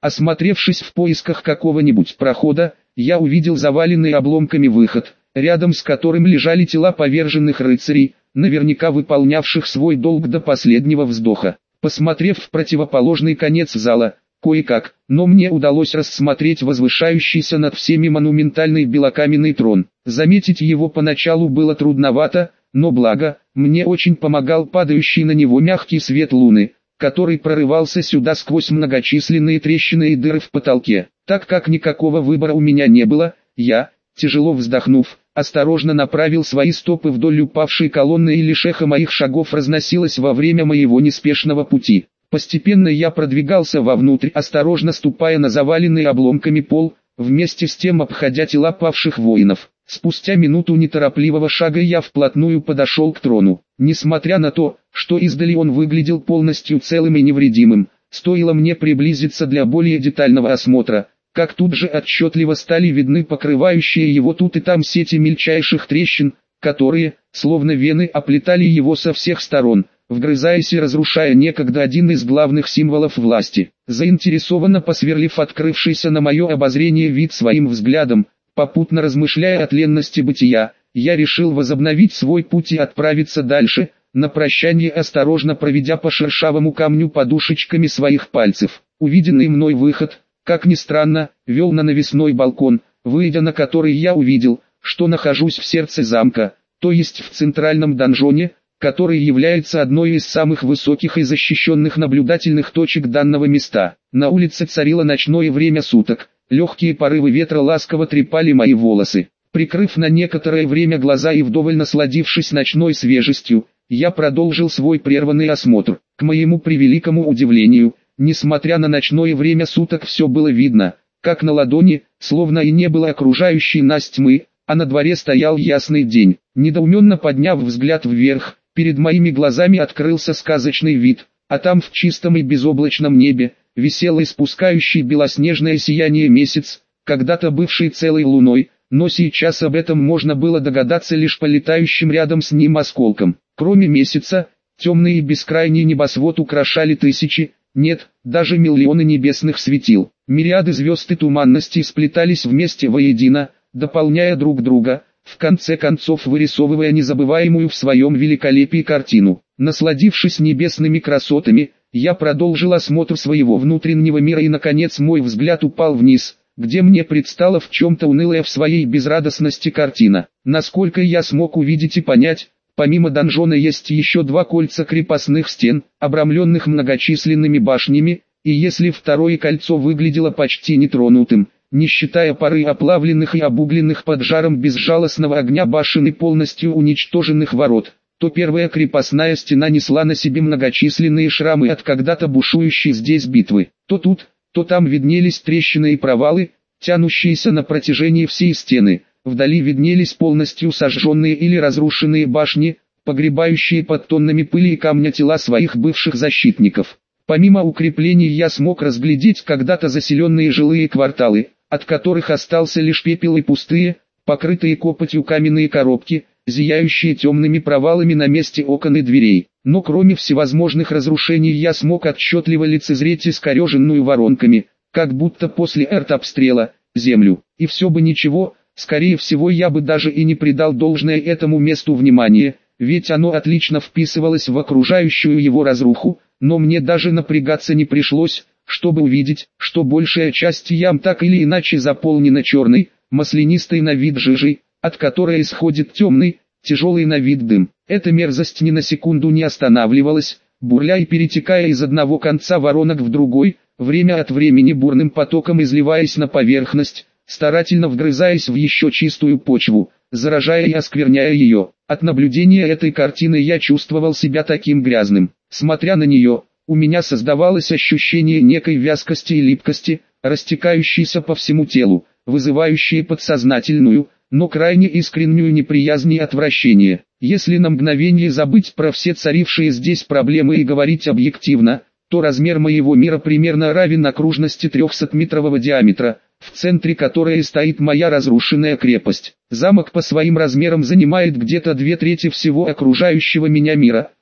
Осмотревшись в поисках какого-нибудь прохода, я увидел заваленный обломками выход, рядом с которым лежали тела поверженных рыцарей, наверняка выполнявших свой долг до последнего вздоха. Посмотрев в противоположный конец зала, кое-как, но мне удалось рассмотреть возвышающийся над всеми монументальный белокаменный трон. Заметить его поначалу было трудновато, но благо, мне очень помогал падающий на него мягкий свет луны, который прорывался сюда сквозь многочисленные трещины и дыры в потолке. Так как никакого выбора у меня не было, я, тяжело вздохнув, осторожно направил свои стопы вдоль упавшей колонны, и лишь эхо моих шагов разносилось во время моего неспешного пути. Постепенно я продвигался вовнутрь, осторожно ступая на заваленный обломками пол, вместе с тем обходя тела павших воинов. Спустя минуту неторопливого шага я вплотную подошел к трону. Несмотря на то, что издали он выглядел полностью целым и невредимым, стоило мне приблизиться для более детального осмотра, как тут же отчетливо стали видны покрывающие его тут и там сети мельчайших трещин, которые, словно вены, оплетали его со всех сторон, вгрызаясь и разрушая некогда один из главных символов власти. Заинтересованно посверлив открывшийся на мое обозрение вид своим взглядом, попутно размышляя о тленности бытия, я решил возобновить свой путь и отправиться дальше, на прощание осторожно проведя по шершавому камню подушечками своих пальцев. Увиденный мной выход, как ни странно, вел на навесной балкон, выйдя на который я увидел, что нахожусь в сердце замка, то есть в центральном донжоне, который является одной из самых высоких и защищенных наблюдательных точек данного места. На улице царило ночное время суток, легкие порывы ветра ласково трепали мои волосы. Прикрыв на некоторое время глаза и вдоволь насладившись ночной свежестью, я продолжил свой прерванный осмотр. К моему превеликому удивлению, несмотря на ночное время суток, все было видно, как на ладони, словно и не было окружающей нас тьмы, а на дворе стоял ясный день. Недоуменно подняв взгляд вверх, перед моими глазами открылся сказочный вид, а там в чистом и безоблачном небе висел испускающий белоснежное сияние месяц, когда-то бывший целой луной, но сейчас об этом можно было догадаться лишь по летающим рядом с ним осколкам. Кроме месяца, темный и бескрайний небосвод украшали тысячи, нет, даже миллионы небесных светил. Мириады звезд и туманностей сплетались вместе воедино, дополняя друг друга, в конце концов вырисовывая незабываемую в своем великолепии картину. Насладившись небесными красотами, я продолжил осмотр своего внутреннего мира, и наконец мой взгляд упал вниз, где мне предстала в чем-то унылая в своей безрадостности картина. Насколько я смог увидеть и понять, помимо донжона есть еще два кольца крепостных стен, обрамленных многочисленными башнями, и если второе кольцо выглядело почти нетронутым, не считая пары оплавленных и обугленных под жаром безжалостного огня башен и полностью уничтоженных ворот, то первая крепостная стена несла на себе многочисленные шрамы от когда-то бушующей здесь битвы. То тут, то там виднелись трещины и провалы, тянущиеся на протяжении всей стены. Вдали виднелись полностью сожженные или разрушенные башни, погребающие под тоннами пыли и камня тела своих бывших защитников. Помимо укреплений я смог разглядеть когда-то заселенные жилые кварталы, от которых остался лишь пепел и пустые, покрытые копотью каменные коробки, зияющие темными провалами на месте окон и дверей. Но кроме всевозможных разрушений я смог отчетливо лицезреть искореженную воронками, как будто после артобстрела, землю. И все бы ничего, скорее всего я бы даже и не придал должное этому месту внимания, ведь оно отлично вписывалось в окружающую его разруху, но мне даже напрягаться не пришлось, чтобы увидеть, что большая часть ям так или иначе заполнена черной, маслянистой на вид жижей, от которой исходит темный, тяжелый на вид дым. Эта мерзость ни на секунду не останавливалась, бурля и перетекая из одного конца воронок в другой, время от времени бурным потоком изливаясь на поверхность, старательно вгрызаясь в еще чистую почву, заражая и оскверняя ее. От наблюдения этой картины я чувствовал себя таким грязным. Смотря на нее, у меня создавалось ощущение некой вязкости и липкости, растекающейся по всему телу, вызывающей подсознательную, но крайне искреннюю неприязнь и отвращение. Если на мгновение забыть про все царившие здесь проблемы и говорить объективно, то размер моего мира примерно равен окружности 300-метрового диаметра, в центре которой стоит моя разрушенная крепость. Замок по своим размерам занимает где-то 2/3 всего окружающего меня мира,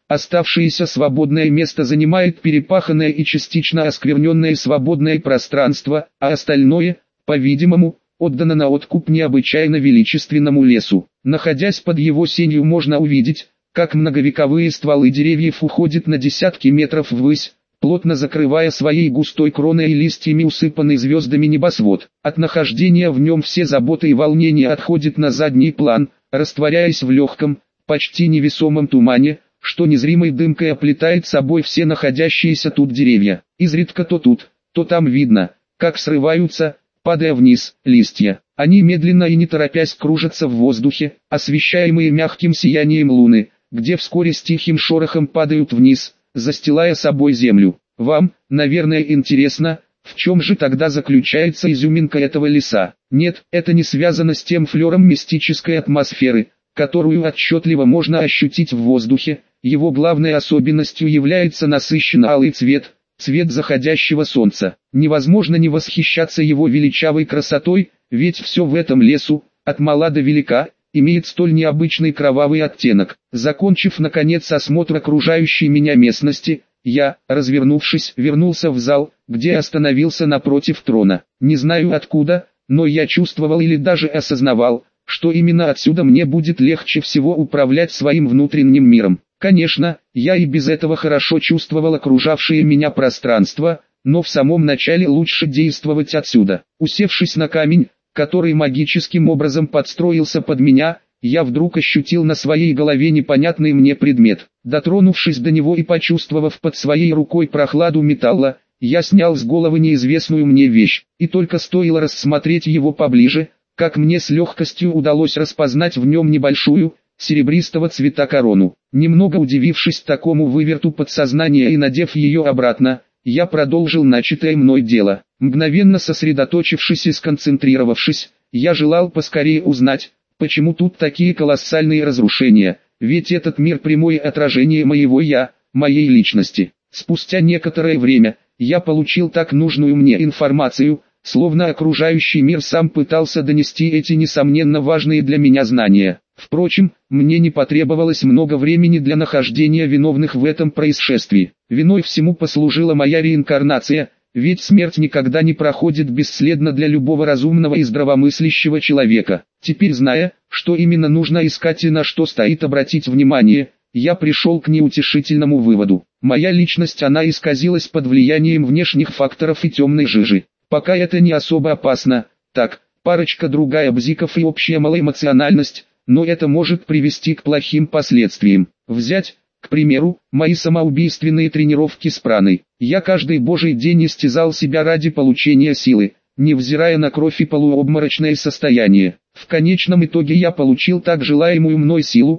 оставшееся свободное место занимает перепаханное и частично оскверненное свободное пространство, а остальное, по-видимому, отдано на откуп необычайно величественному лесу. Находясь под его сенью, можно увидеть, как многовековые стволы деревьев уходят на десятки метров ввысь, плотно закрывая своей густой кроной и листьями усыпанный звездами небосвод. От нахождения в нем все заботы и волнения отходят на задний план, растворяясь в легком, почти невесомом тумане, что незримой дымкой оплетает собой все находящиеся тут деревья. Изредка то тут, то там видно, как срываются, падая вниз, листья. Они медленно и не торопясь кружатся в воздухе, освещаемые мягким сиянием луны, где вскоре с тихим шорохом падают вниз, застилая собой землю. Вам, наверное, интересно, в чем же тогда заключается изюминка этого леса? Нет, это не связано с тем флером мистической атмосферы, которую отчетливо можно ощутить в воздухе. Его главной особенностью является насыщенно алый цвет, цвет заходящего солнца. Невозможно не восхищаться его величавой красотой, ведь все в этом лесу, от мала до велика, имеет столь необычный кровавый оттенок. Закончив наконец осмотр окружающей меня местности, я, развернувшись, вернулся в зал, где остановился напротив трона. Не знаю откуда, но я чувствовал или даже осознавал, что именно отсюда мне будет легче всего управлять своим внутренним миром. Конечно, я и без этого хорошо чувствовал окружавшее меня пространство, но в самом начале лучше действовать отсюда. Усевшись на камень, который магическим образом подстроился под меня, я вдруг ощутил на своей голове непонятный мне предмет. Дотронувшись до него и почувствовав под своей рукой прохладу металла, я снял с головы неизвестную мне вещь, и только стоило рассмотреть его поближе, как мне с легкостью удалось распознать в нем небольшую, серебристого цвета корону. Немного удивившись такому выверту подсознания и надев ее обратно, я продолжил начатое мной дело. Мгновенно сосредоточившись и сконцентрировавшись, я желал поскорее узнать, почему тут такие колоссальные разрушения, ведь этот мир прямое отражение моего «я», моей личности. Спустя некоторое время, я получил так нужную мне информацию, словно окружающий мир сам пытался донести эти несомненно важные для меня знания. Впрочем, мне не потребовалось много времени для нахождения виновных в этом происшествии. Виной всему послужила моя реинкарнация, ведь смерть никогда не проходит бесследно для любого разумного и здравомыслящего человека. Теперь, зная, что именно нужно искать и на что стоит обратить внимание, я пришел к неутешительному выводу. Моя личность, она исказилась под влиянием внешних факторов и темной жижи. Пока это не особо опасно, так, парочка другая бзиков и общая малоэмоциональность, но это может привести к плохим последствиям. Взять, к примеру, мои самоубийственные тренировки с праной. Я каждый божий день истязал себя ради получения силы, невзирая на кровь и полуобморочное состояние. В конечном итоге я получил так желаемую мной силу,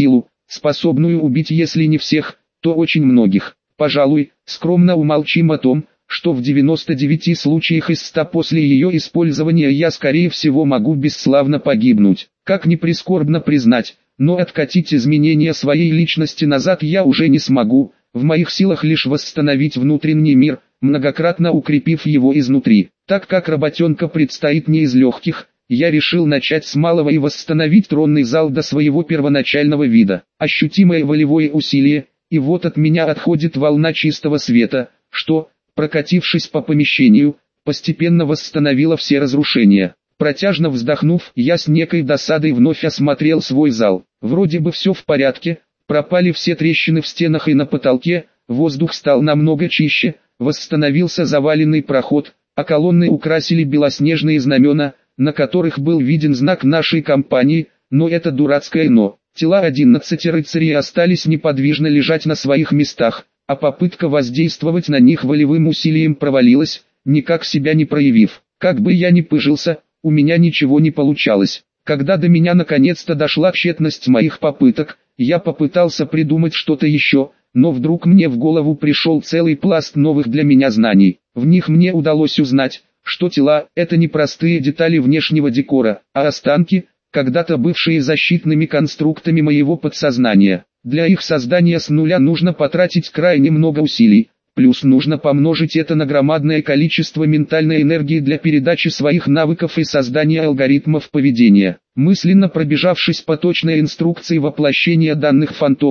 способную убить если не всех, то очень многих. Пожалуй, скромно умолчим о том, что в 99 случаях из 100 после ее использования я скорее всего могу бесславно погибнуть. Как ни прискорбно признать, но откатить изменения своей личности назад я уже не смогу, в моих силах лишь восстановить внутренний мир, многократно укрепив его изнутри. Так как работенка предстоит не из легких, я решил начать с малого и восстановить тронный зал до своего первоначального вида. Ощутимое волевое усилие, и вот от меня отходит волна чистого света, что, прокатившись по помещению, постепенно восстановила все разрушения. Протяжно вздохнув, я с некой досадой вновь осмотрел свой зал. Вроде бы все в порядке, пропали все трещины в стенах и на потолке, воздух стал намного чище, восстановился заваленный проход, а колонны украсили белоснежные знамена, на которых был виден знак нашей компании, но это дурацкое «но». Тела 11 рыцарей остались неподвижно лежать на своих местах, а попытка воздействовать на них волевым усилием провалилась, никак себя не проявив. Как бы я ни пыжился, у меня ничего не получалось. Когда до меня наконец-то дошла тщетность моих попыток, я попытался придумать что-то еще, но вдруг мне в голову пришел целый пласт новых для меня знаний. В них мне удалось узнать, что тела – это не простые детали внешнего декора, а останки, когда-то бывшие защитными конструктами моего подсознания. Для их создания с нуля нужно потратить крайне много усилий, плюс нужно помножить это на громадное количество ментальной энергии для передачи своих навыков и создания алгоритмов поведения. Мысленно пробежавшись по точной инструкции воплощения данных фантомов,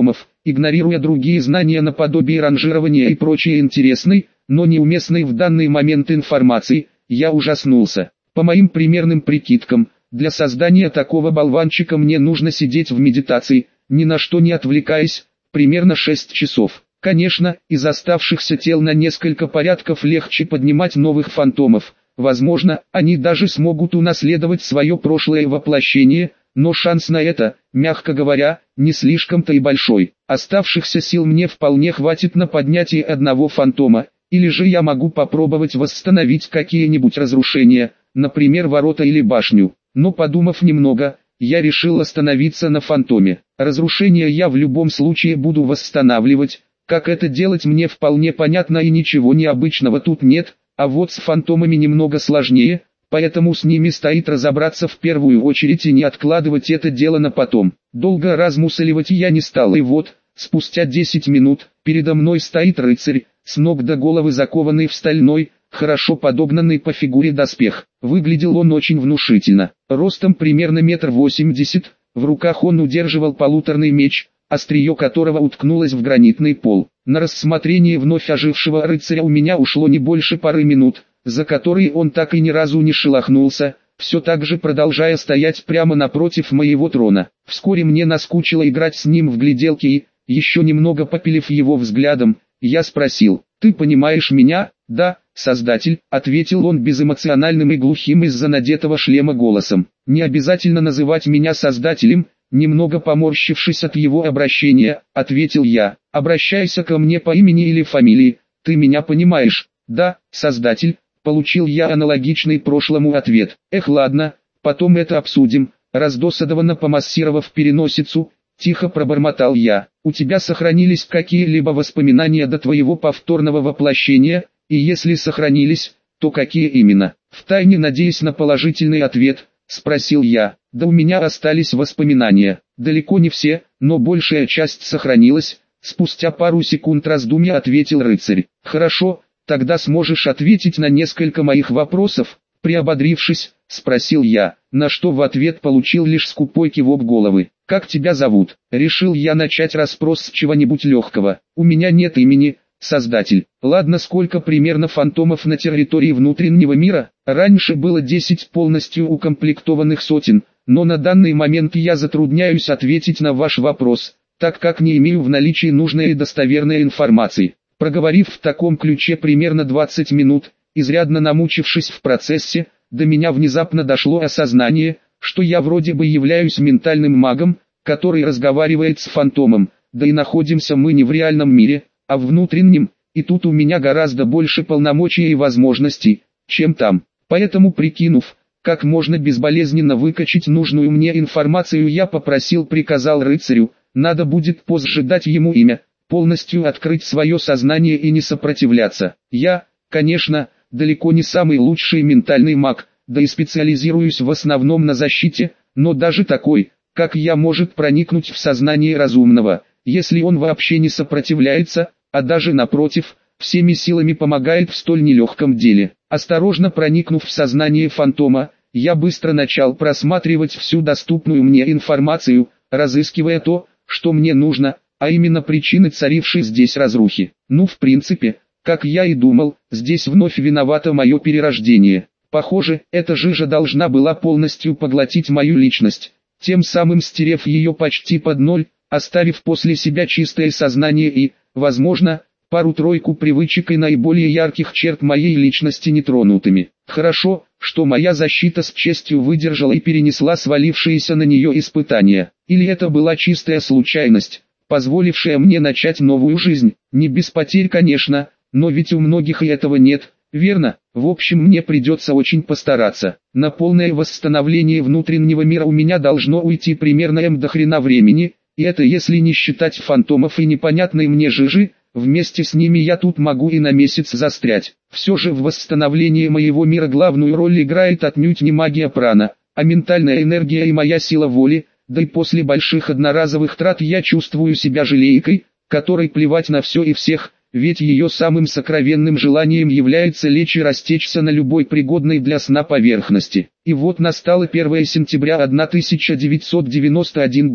игнорируя другие знания наподобие ранжирования и прочей интересной, но неуместной в данный момент информации, я ужаснулся. По моим примерным прикидкам, для создания такого болванчика мне нужно сидеть в медитации, ни на что не отвлекаясь, примерно 6 часов. Конечно, из оставшихся тел на несколько порядков легче поднимать новых фантомов. Возможно, они даже смогут унаследовать свое прошлое воплощение, но шанс на это, мягко говоря, не слишком-то и большой. Оставшихся сил мне вполне хватит на поднятие одного фантома, или же я могу попробовать восстановить какие-нибудь разрушения, например ворота или башню. Но подумав немного, я решил остановиться на фантоме. Разрушения я в любом случае буду восстанавливать, как это делать мне вполне понятно и ничего необычного тут нет, а вот с фантомами немного сложнее, поэтому с ними стоит разобраться в первую очередь и не откладывать это дело на потом. Долго размусоливать я не стал, и вот, спустя 10 минут, передо мной стоит рыцарь, с ног до головы закованный в стальной, хорошо подогнанный по фигуре доспех. Выглядел он очень внушительно, ростом примерно 1,80 м, в руках он удерживал полуторный меч, острие которого уткнулось в гранитный пол. На рассмотрение вновь ожившего рыцаря у меня ушло не больше пары минут, за которые он так и ни разу не шелохнулся, все так же продолжая стоять прямо напротив моего трона. Вскоре мне наскучило играть с ним в гляделки и, еще немного попилив его взглядом, я спросил: «Ты понимаешь меня?» «Да, Создатель», — ответил он безэмоциональным и глухим из-за надетого шлема голосом. «Не обязательно называть меня Создателем», — немного поморщившись от его обращения, ответил я. «Обращайся ко мне по имени или фамилии, ты меня понимаешь?» «Да, Создатель», — получил я аналогичный прошлому ответ. «Эх, ладно, потом это обсудим», — раздосадованно помассировав переносицу, тихо пробормотал я. «У тебя сохранились какие-либо воспоминания до твоего повторного воплощения, и если сохранились, то какие именно?» Втайне надеясь на положительный ответ, спросил я. «Да у меня остались воспоминания, далеко не все, но большая часть сохранилась», спустя пару секунд раздумья ответил рыцарь. «Хорошо, тогда сможешь ответить на несколько моих вопросов?» Приободрившись, спросил я, на что в ответ получил лишь скупой кивок головы. «Как тебя зовут?» Решил я начать расспрос с чего-нибудь легкого. «У меня нет имени, Создатель». «Ладно, сколько примерно фантомов на территории внутреннего мира?» «Раньше было 10 полностью укомплектованных сотен, но на данный момент я затрудняюсь ответить на ваш вопрос, так как не имею в наличии нужной и достоверной информации». Проговорив в таком ключе примерно 20 минут, изрядно намучившись в процессе, до меня внезапно дошло осознание, что я вроде бы являюсь ментальным магом, который разговаривает с фантомом, да и находимся мы не в реальном мире, а в внутреннем, и тут у меня гораздо больше полномочий и возможностей, чем там. Поэтому, прикинув, как можно безболезненно выкачать нужную мне информацию, я приказал рыцарю, надо будет позже дать ему имя, полностью открыть свое сознание и не сопротивляться. Я, конечно, далеко не самый лучший ментальный маг, да и специализируюсь в основном на защите, но даже такой, как я, может проникнуть в сознание разумного, если он вообще не сопротивляется, а даже напротив, всеми силами помогает в столь нелегком деле. Осторожно проникнув в сознание фантома, я быстро начал просматривать всю доступную мне информацию, разыскивая то, что мне нужно, а именно причины царившей здесь разрухи. Ну, в принципе, как я и думал, здесь вновь виновато мое перерождение. Похоже, эта жижа должна была полностью поглотить мою личность, тем самым стерев ее почти под ноль, оставив после себя чистое сознание и, возможно, пару-тройку привычек и наиболее ярких черт моей личности нетронутыми. Хорошо, что моя защита с честью выдержала и перенесла свалившиеся на нее испытания. Или это была чистая случайность, позволившая мне начать новую жизнь, не без потерь, конечно, но ведь у многих и этого нет, верно? В общем, мне придется очень постараться. На полное восстановление внутреннего мира у меня должно уйти примерно до хрена времени, и это если не считать фантомов и непонятной мне жижи, вместе с ними я тут могу и на месяц застрять. Все же в восстановлении моего мира главную роль играет отнюдь не магия прана, а ментальная энергия и моя сила воли, да и после больших одноразовых трат я чувствую себя желейкой, которой плевать на все и всех, ведь ее самым сокровенным желанием является лечь и растечься на любой пригодной для сна поверхности. И вот настало 1 сентября 1991 года.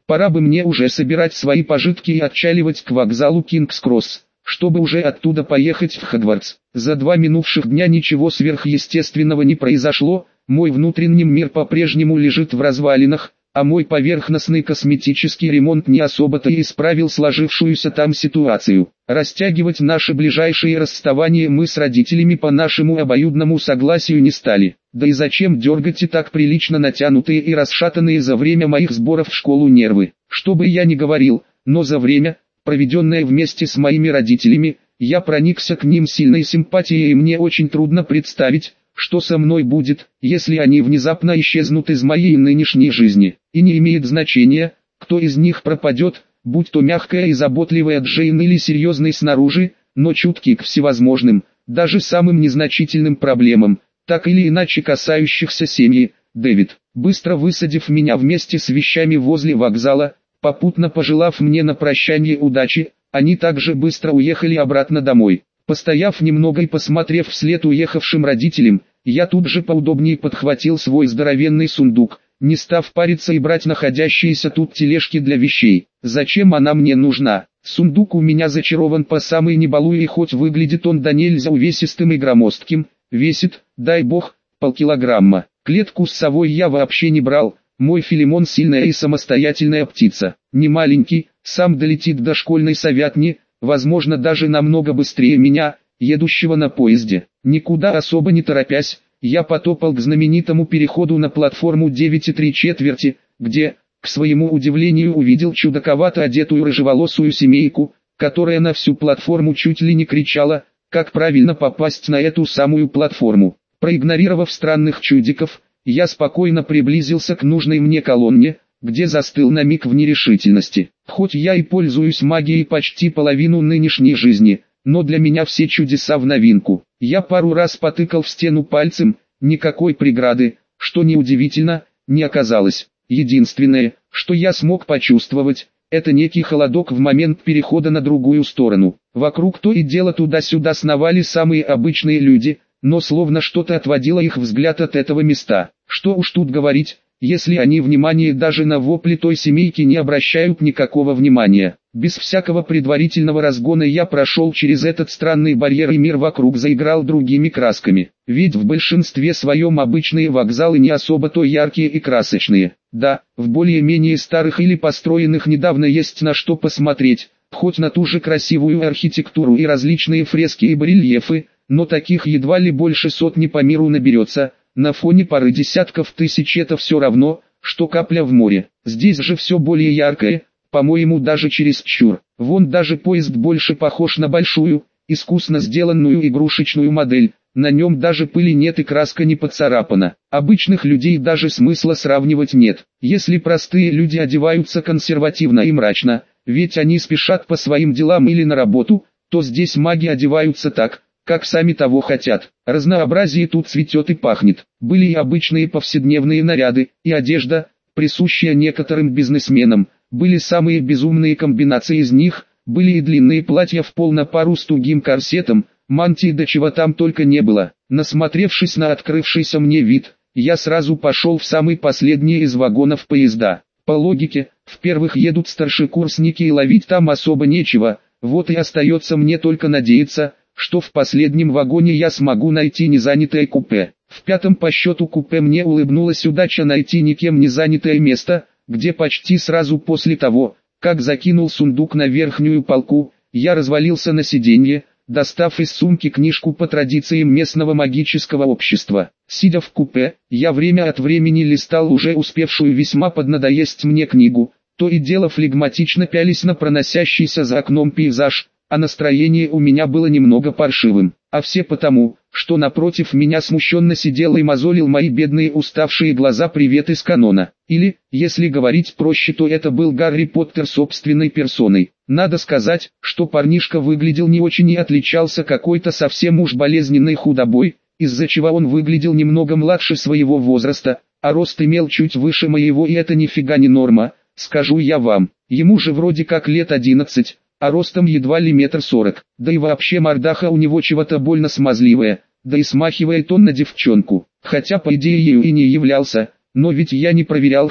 Пора бы мне уже собирать свои пожитки и отчаливать к вокзалу Кингс-Кросс, чтобы уже оттуда поехать в Хогвартс. За 2 минувших дня ничего сверхъестественного не произошло, мой внутренний мир по-прежнему лежит в развалинах, а мой поверхностный косметический ремонт не особо-то и исправил сложившуюся там ситуацию. Растягивать наше ближайшее расставание мы с родителями по нашему обоюдному согласию не стали. Да и зачем дергать и так прилично натянутые и расшатанные за время моих сборов в школу нервы? Что бы я ни говорил, но за время, проведенное вместе с моими родителями, я проникся к ним сильной симпатией, и мне очень трудно представить, что со мной будет, если они внезапно исчезнут из моей нынешней жизни. И не имеет значения, кто из них пропадет, будь то мягкая и заботливая Джейн или серьезный снаружи, но чуткий к всевозможным, даже самым незначительным проблемам, так или иначе касающихся семьи, Дэвид. Быстро высадив меня вместе с вещами возле вокзала, попутно пожелав мне на прощание удачи, они также быстро уехали обратно домой. Постояв немного и посмотрев вслед уехавшим родителям, я тут же поудобнее подхватил свой здоровенный сундук, не став париться и брать находящиеся тут тележки для вещей. Зачем она мне нужна? Сундук у меня зачарован по самой не балуй, и хоть выглядит он да нельзя увесистым и громоздким, весит, дай бог, полкилограмма. Клетку с совой я вообще не брал, мой Филимон сильная и самостоятельная птица, не маленький, сам долетит до школьной совятни, возможно даже намного быстрее меня, едущего на поезде. Никуда особо не торопясь, я потопал к знаменитому переходу на платформу 9,3, где, к своему удивлению, увидел чудаковато одетую рыжеволосую семейку, которая на всю платформу чуть ли не кричала, как правильно попасть на эту самую платформу. Проигнорировав странных чудиков, я спокойно приблизился к нужной мне колонне, где застыл на миг в нерешительности. Хоть я и пользуюсь магией почти половину нынешней жизни, но для меня все чудеса в новинку. Я пару раз потыкал в стену пальцем, никакой преграды, что неудивительно, не оказалось. Единственное, что я смог почувствовать, это некий холодок в момент перехода на другую сторону. Вокруг то и дело туда-сюда сновали самые обычные люди, но словно что-то отводило их взгляд от этого места. Что уж тут говорить, если они внимания даже на вопли той семейки не обращают никакого внимания. Без всякого предварительного разгона я прошел через этот странный барьер, и мир вокруг заиграл другими красками. Ведь в большинстве своем обычные вокзалы не особо-то яркие и красочные. Да, в более-менее старых или построенных недавно есть на что посмотреть, хоть на ту же красивую архитектуру и различные фрески и барельефы, но таких едва ли больше сотни по миру наберется. На фоне пары десятков тысяч это все равно, что капля в море. Здесь же все более яркое, по-моему даже чересчур. Вон даже поезд больше похож на большую, искусно сделанную игрушечную модель. На нем даже пыли нет и краска не поцарапана. Обычных людей даже смысла сравнивать нет. Если простые люди одеваются консервативно и мрачно, ведь они спешат по своим делам или на работу, то здесь маги одеваются так, как сами того хотят. Разнообразие тут цветет и пахнет. Были и обычные повседневные наряды, и одежда, присущая некоторым бизнесменам. Были самые безумные комбинации из них, были и длинные платья в пол на пару с тугим корсетом, мантии, до чего там только не было. Насмотревшись на открывшийся мне вид, я сразу пошел в самый последний из вагонов поезда. По логике, в первых едут старшекурсники и ловить там особо нечего, вот и остается мне только надеяться, что в последнем вагоне я смогу найти незанятое купе. В 5-м по счету купе мне улыбнулась удача найти никем не занятое место, где почти сразу после того, как закинул сундук на верхнюю полку, я развалился на сиденье, достав из сумки книжку по традициям местного магического общества. Сидя в купе, я время от времени листал уже успевшую весьма поднадоесть мне книгу, то и дело флегматично пялись на проносящийся за окном пейзаж, а настроение у меня было немного паршивым. А все потому, что напротив меня смущенно сидел и мозолил мои бедные уставшие глаза привет из канона. Или, если говорить проще, то это был Гарри Поттер собственной персоной. Надо сказать, что парнишка выглядел не очень и отличался какой-то совсем уж болезненной худобой, из-за чего он выглядел немного младше своего возраста, а рост имел чуть выше моего, и это нифига не норма, скажу я вам. Ему же вроде как лет 11, а ростом едва ли 1,40 м, да и вообще мордаха у него чего-то больно смазливая, да и смахивает он на девчонку, хотя по идее ею и не являлся, но ведь я не проверял ХМ.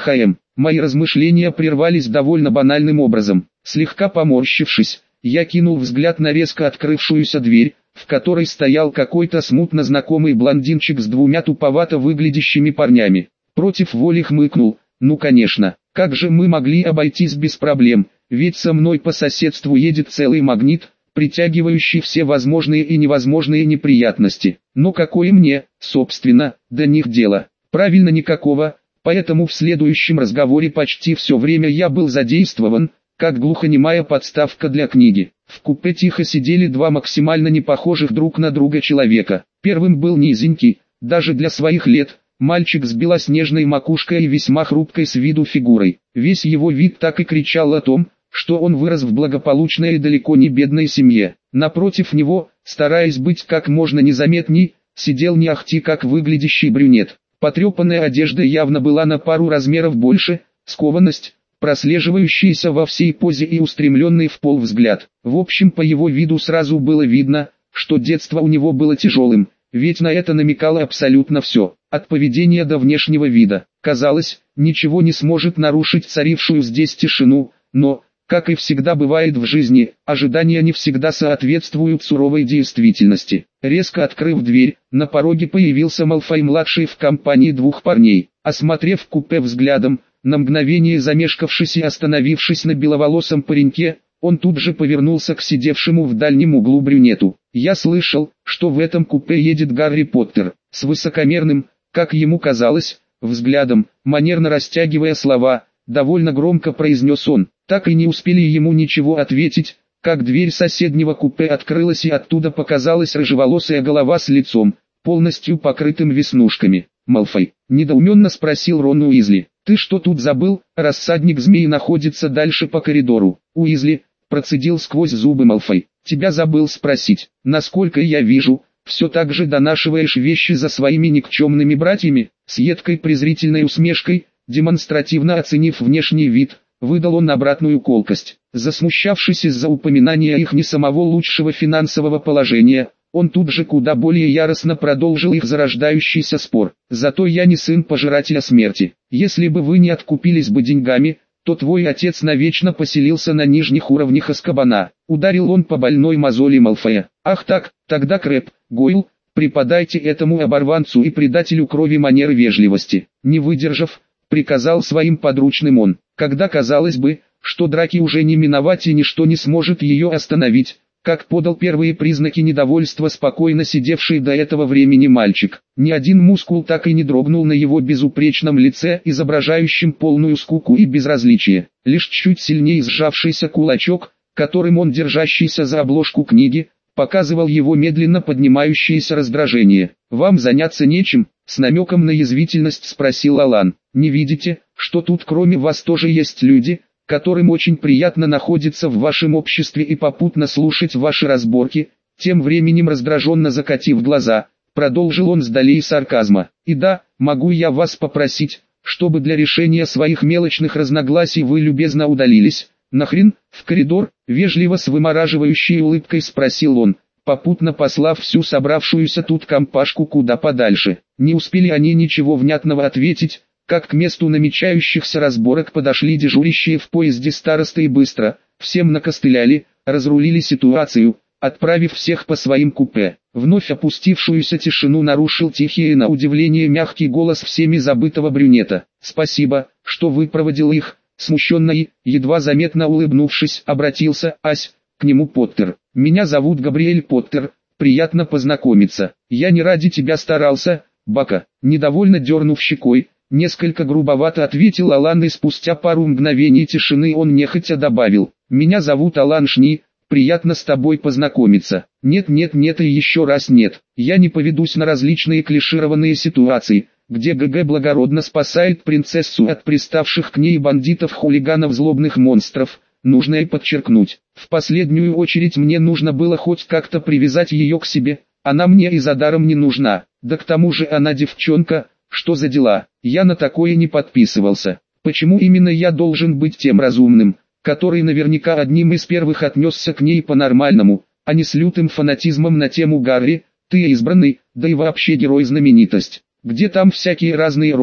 Мои размышления прервались довольно банальным образом. Слегка поморщившись, я кинул взгляд на резко открывшуюся дверь, в которой стоял какой-то смутно знакомый блондинчик с двумя туповато выглядящими парнями. Против воли хмыкнул: ну конечно, как же мы могли обойтись без проблем, ведь со мной по соседству едет целый магнит, притягивающий все возможные и невозможные неприятности. Но какое мне, собственно, до них дело? Правильно, никакого, поэтому в следующем разговоре почти все время я был задействован, как глухонемая подставка для книги. В купе тихо сидели два максимально не похожих друг на друга человека. Первым был низенький, даже для своих лет, мальчик с белоснежной макушкой и весьма хрупкой с виду фигурой. Весь его вид так и кричал о том, что он вырос в благополучной и далеко не бедной семье. Напротив него, стараясь быть как можно незаметней, сидел не ахти как выглядящий брюнет. Потрепанная одежда явно была на пару размеров больше, скованность, прослеживающаяся во всей позе и устремленный в пол взгляд. В общем, по его виду сразу было видно, что детство у него было тяжелым, ведь на это намекало абсолютно все, от поведения до внешнего вида. Казалось, ничего не сможет нарушить царившую здесь тишину, но, как и всегда бывает в жизни, ожидания не всегда соответствуют суровой действительности. Резко открыв дверь, на пороге появился Малфой-младший в компании двух парней. Осмотрев купе взглядом, на мгновение замешкавшись и остановившись на беловолосом пареньке, он тут же повернулся к сидевшему в дальнем углу брюнету. «Я слышал, что в этом купе едет Гарри Поттер», с высокомерным, как ему казалось, взглядом, манерно растягивая слова, довольно громко произнес он. Так и не успели ему ничего ответить, как дверь соседнего купе открылась и оттуда показалась рыжеволосая голова с лицом, полностью покрытым веснушками. «Малфой», — недоуменно спросил Рон Уизли, — «ты что тут забыл? Рассадник змей находится дальше по коридору». «Уизли», — процедил сквозь зубы Малфой, — «тебя забыл спросить. Насколько я вижу, все так же донашиваешь вещи за своими никчемными братьями?» С едкой презрительной усмешкой, демонстративно оценив внешний вид, выдал он обратную колкость. Засмущавшись из-за упоминания их не самого лучшего финансового положения, он тут же куда более яростно продолжил их зарождающийся спор. «Зато я не сын пожирателя смерти. Если бы вы не откупились бы деньгами, то твой отец навечно поселился на нижних уровнях Азкабана». Ударил он по больной мозоли Малфоя. «Ах так, тогда Крэб, Гойл, преподайте этому оборванцу и предателю крови манеры вежливости». Не выдержав, приказал своим подручным он, когда казалось бы, что драки уже не миновать и ничто не сможет ее остановить, как подал первые признаки недовольства спокойно сидевший до этого времени мальчик. Ни один мускул так и не дрогнул на его безупречном лице, изображающем полную скуку и безразличие. Лишь чуть сильнее сжавшийся кулачок, которым он, держащийся за обложку книги, показывал его медленно поднимающееся раздражение. «Вам заняться нечем?» — с намеком на язвительность спросил Алан. «Не видите, что тут кроме вас тоже есть люди, которым очень приятно находиться в вашем обществе и попутно слушать ваши разборки?» Тем временем раздраженно закатив глаза, продолжил он с долей сарказма. «И да, могу я вас попросить, чтобы для решения своих мелочных разногласий вы любезно удалились нахрен в коридор?» Вежливо с вымораживающей улыбкой спросил он, попутно послав всю собравшуюся тут компашку куда подальше. Не успели они ничего внятного ответить, как к месту намечающихся разборок подошли дежурящие в поезде старосты и быстро, всем накостыляли, разрулили ситуацию, отправив всех по своим купе. Вновь опустившуюся тишину нарушил тихий и на удивление мягкий голос всеми забытого брюнета. «Спасибо, что выпроводил их», смущенно и, едва заметно улыбнувшись, обратился Ась к нему Поттер. «Меня зовут Габриэль Поттер, приятно познакомиться. Я не ради тебя старался, Бака». Недовольно дернув щекой, несколько грубовато ответил Алан, и спустя пару мгновений тишины он нехотя добавил: «Меня зовут Алан Шни, приятно с тобой познакомиться». Нет и еще раз нет. Я не поведусь на различные клишированные ситуации, где ГГ благородно спасает принцессу от приставших к ней бандитов, хулиганов, злобных монстров. Нужно и подчеркнуть, в последнюю очередь мне нужно было хоть как-то привязать ее к себе, она мне и за даром не нужна, да к тому же она девчонка. Что за дела? Я на такое не подписывался. Почему именно я должен быть тем разумным, который наверняка одним из первых отнесся к ней по-нормальному, а не с лютым фанатизмом на тему «Гарри, ты избранный, да и вообще герой-знаменитость». Где там всякие разные Роны,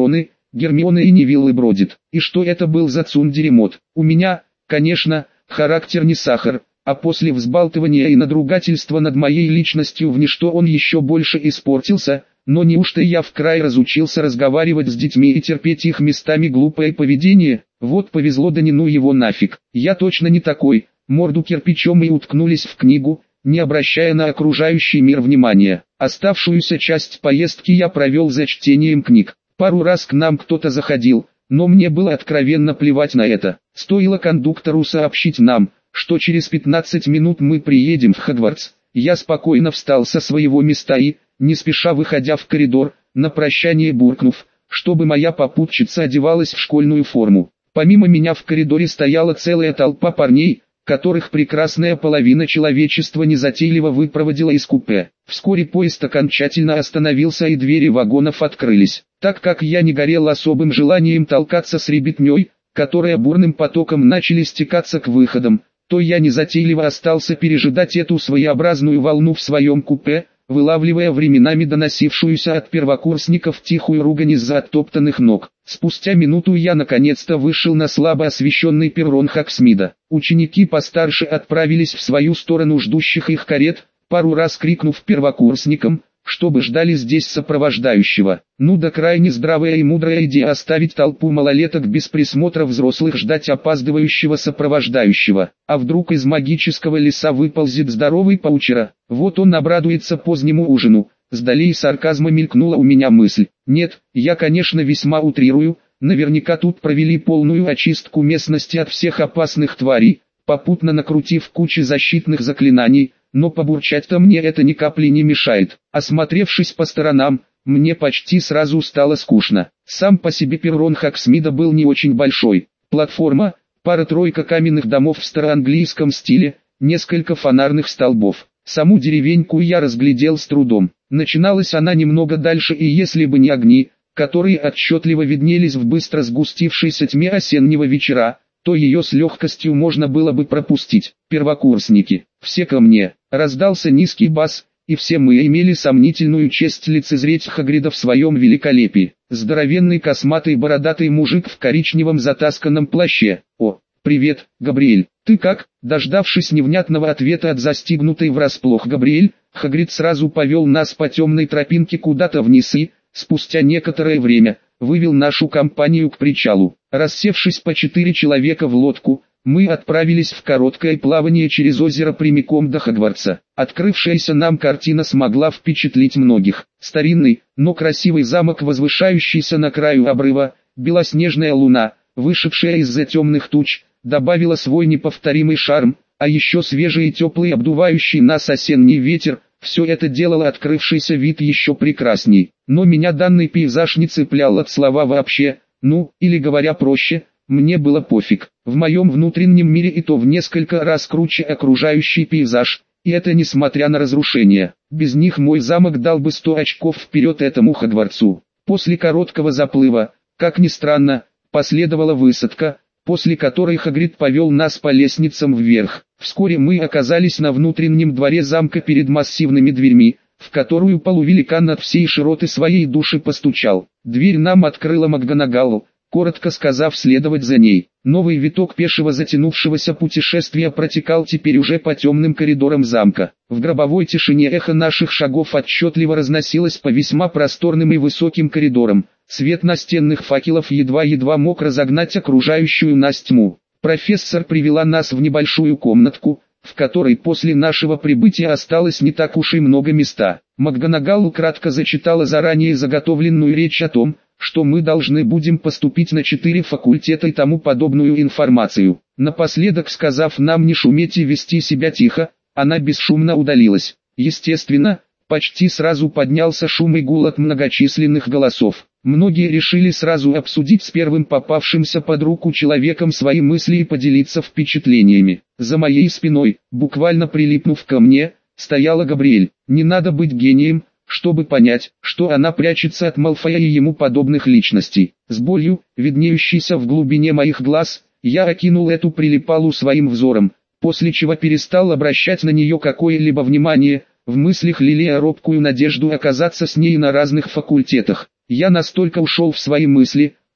Гермиона и Невиллы бродит. И что это был за цундеремот? У меня, конечно, характер не сахар, а после взбалтывания и надругательства над моей личностью в ничто он еще больше испортился, но неужто я в край разучился разговаривать с детьми и терпеть их местами глупое поведение? Вот повезло, да не ну его нафиг. Я точно не такой. Морду кирпичом и уткнулись в книгу, не обращая на окружающий мир внимания. Оставшуюся часть поездки я провел за чтением книг. Пару раз к нам кто-то заходил, но мне было откровенно плевать на это. Стоило кондуктору сообщить нам, что через 15 минут мы приедем в Хогвартс, я спокойно встал со своего места и, не спеша выходя в коридор, на прощание буркнув, чтобы моя попутчица одевалась в школьную форму. Помимо меня в коридоре стояла целая толпа парней, которых прекрасная половина человечества незатейливо выпроводила из купе. Вскоре поезд окончательно остановился и двери вагонов открылись. Так как я не горел особым желанием толкаться с ребятней, которые бурным потоком начали стекаться к выходам, то я незатейливо остался пережидать эту своеобразную волну в своем купе, вылавливая временами доносившуюся от первокурсников тихую ругань из-за оттоптанных ног. Спустя минуту я наконец-то вышел на слабо освещенный перрон Хогсмида. Ученики постарше отправились в свою сторону ждущих их карет, пару раз крикнув первокурсникам, чтобы ждали здесь сопровождающего. Ну да крайне здравая и мудрая идея оставить толпу малолеток без присмотра взрослых ждать опаздывающего сопровождающего. А вдруг из магического леса выползет здоровый паучера? Вот он обрадуется позднему ужину. С долей сарказма мелькнула у меня мысль. Нет, я конечно весьма утрирую, наверняка тут провели полную очистку местности от всех опасных тварей, попутно накрутив кучу защитных заклинаний, но побурчать-то мне это ни капли не мешает. Осмотревшись по сторонам, мне почти сразу стало скучно. Сам по себе перрон Хогсмида был не очень большой. Платформа, пара-тройка каменных домов в староанглийском стиле, несколько фонарных столбов. Саму деревеньку я разглядел с трудом. Начиналась она немного дальше, и если бы не огни, которые отчетливо виднелись в быстро сгустившейся тьме осеннего вечера, то ее с легкостью можно было бы пропустить. Первокурсники, все ко мне, раздался низкий бас, и все мы имели сомнительную честь лицезреть Хагрида в своем великолепии. Здоровенный косматый бородатый мужик в коричневом затасканном плаще. О, привет, Габриэль, ты как? Дождавшись невнятного ответа от застигнутой врасплох Габриэль, Хагрид сразу повел нас по темной тропинке куда-то вниз и, спустя некоторое время, вывел нашу компанию к причалу. Рассевшись по 4 человека в лодку, мы отправились в короткое плавание через озеро прямиком до Хогвартса. Открывшаяся нам картина смогла впечатлить многих. Старинный, но красивый замок, возвышающийся на краю обрыва, белоснежная луна, вышедшая из-за темных туч, добавила свой неповторимый шарм, а еще свежий и теплый обдувающий нас осенний ветер, все это делало открывшийся вид еще прекрасней. Но меня данный пейзаж не цеплял от слова вообще, ну, или говоря проще, мне было пофиг. В моем внутреннем мире и то в несколько раз круче окружающий пейзаж, и это несмотря на разрушения. Без них мой замок дал бы 100 очков вперед этому Хогвартсу. После короткого заплыва, как ни странно, последовала высадка, после которой Хагрид повел нас по лестницам вверх. Вскоре мы оказались на внутреннем дворе замка перед массивными дверьми, в которую полувеликан от всей широты своей души постучал. Дверь нам открыла МакГонагал, коротко сказав следовать за ней. Новый виток пешего затянувшегося путешествия протекал теперь уже по темным коридорам замка. В гробовой тишине эхо наших шагов отчетливо разносилось по весьма просторным и высоким коридорам. Свет настенных факелов едва-едва мог разогнать окружающую нас тьму. Профессор привела нас в небольшую комнатку, в которой после нашего прибытия осталось не так уж и много места. МакГонагал кратко зачитала заранее заготовленную речь о том, что мы должны будем поступить на 4 факультета и тому подобную информацию. Напоследок, сказав нам не шуметь и вести себя тихо, она бесшумно удалилась. Естественно, почти сразу поднялся шум и гул от многочисленных голосов. Многие решили сразу обсудить с первым попавшимся под руку человеком свои мысли и поделиться впечатлениями. За моей спиной, буквально прилипнув ко мне, стояла Габриэль. Не надо быть гением, чтобы понять, что она прячется от Малфоя и ему подобных личностей. С болью, виднеющейся в глубине моих глаз, я окинул эту прилипалу своим взором, после чего перестал обращать на нее какое-либо внимание, в мыслях лелея робкую надежду оказаться с ней на разных факультетах. Я настолько ушел в свои мысли,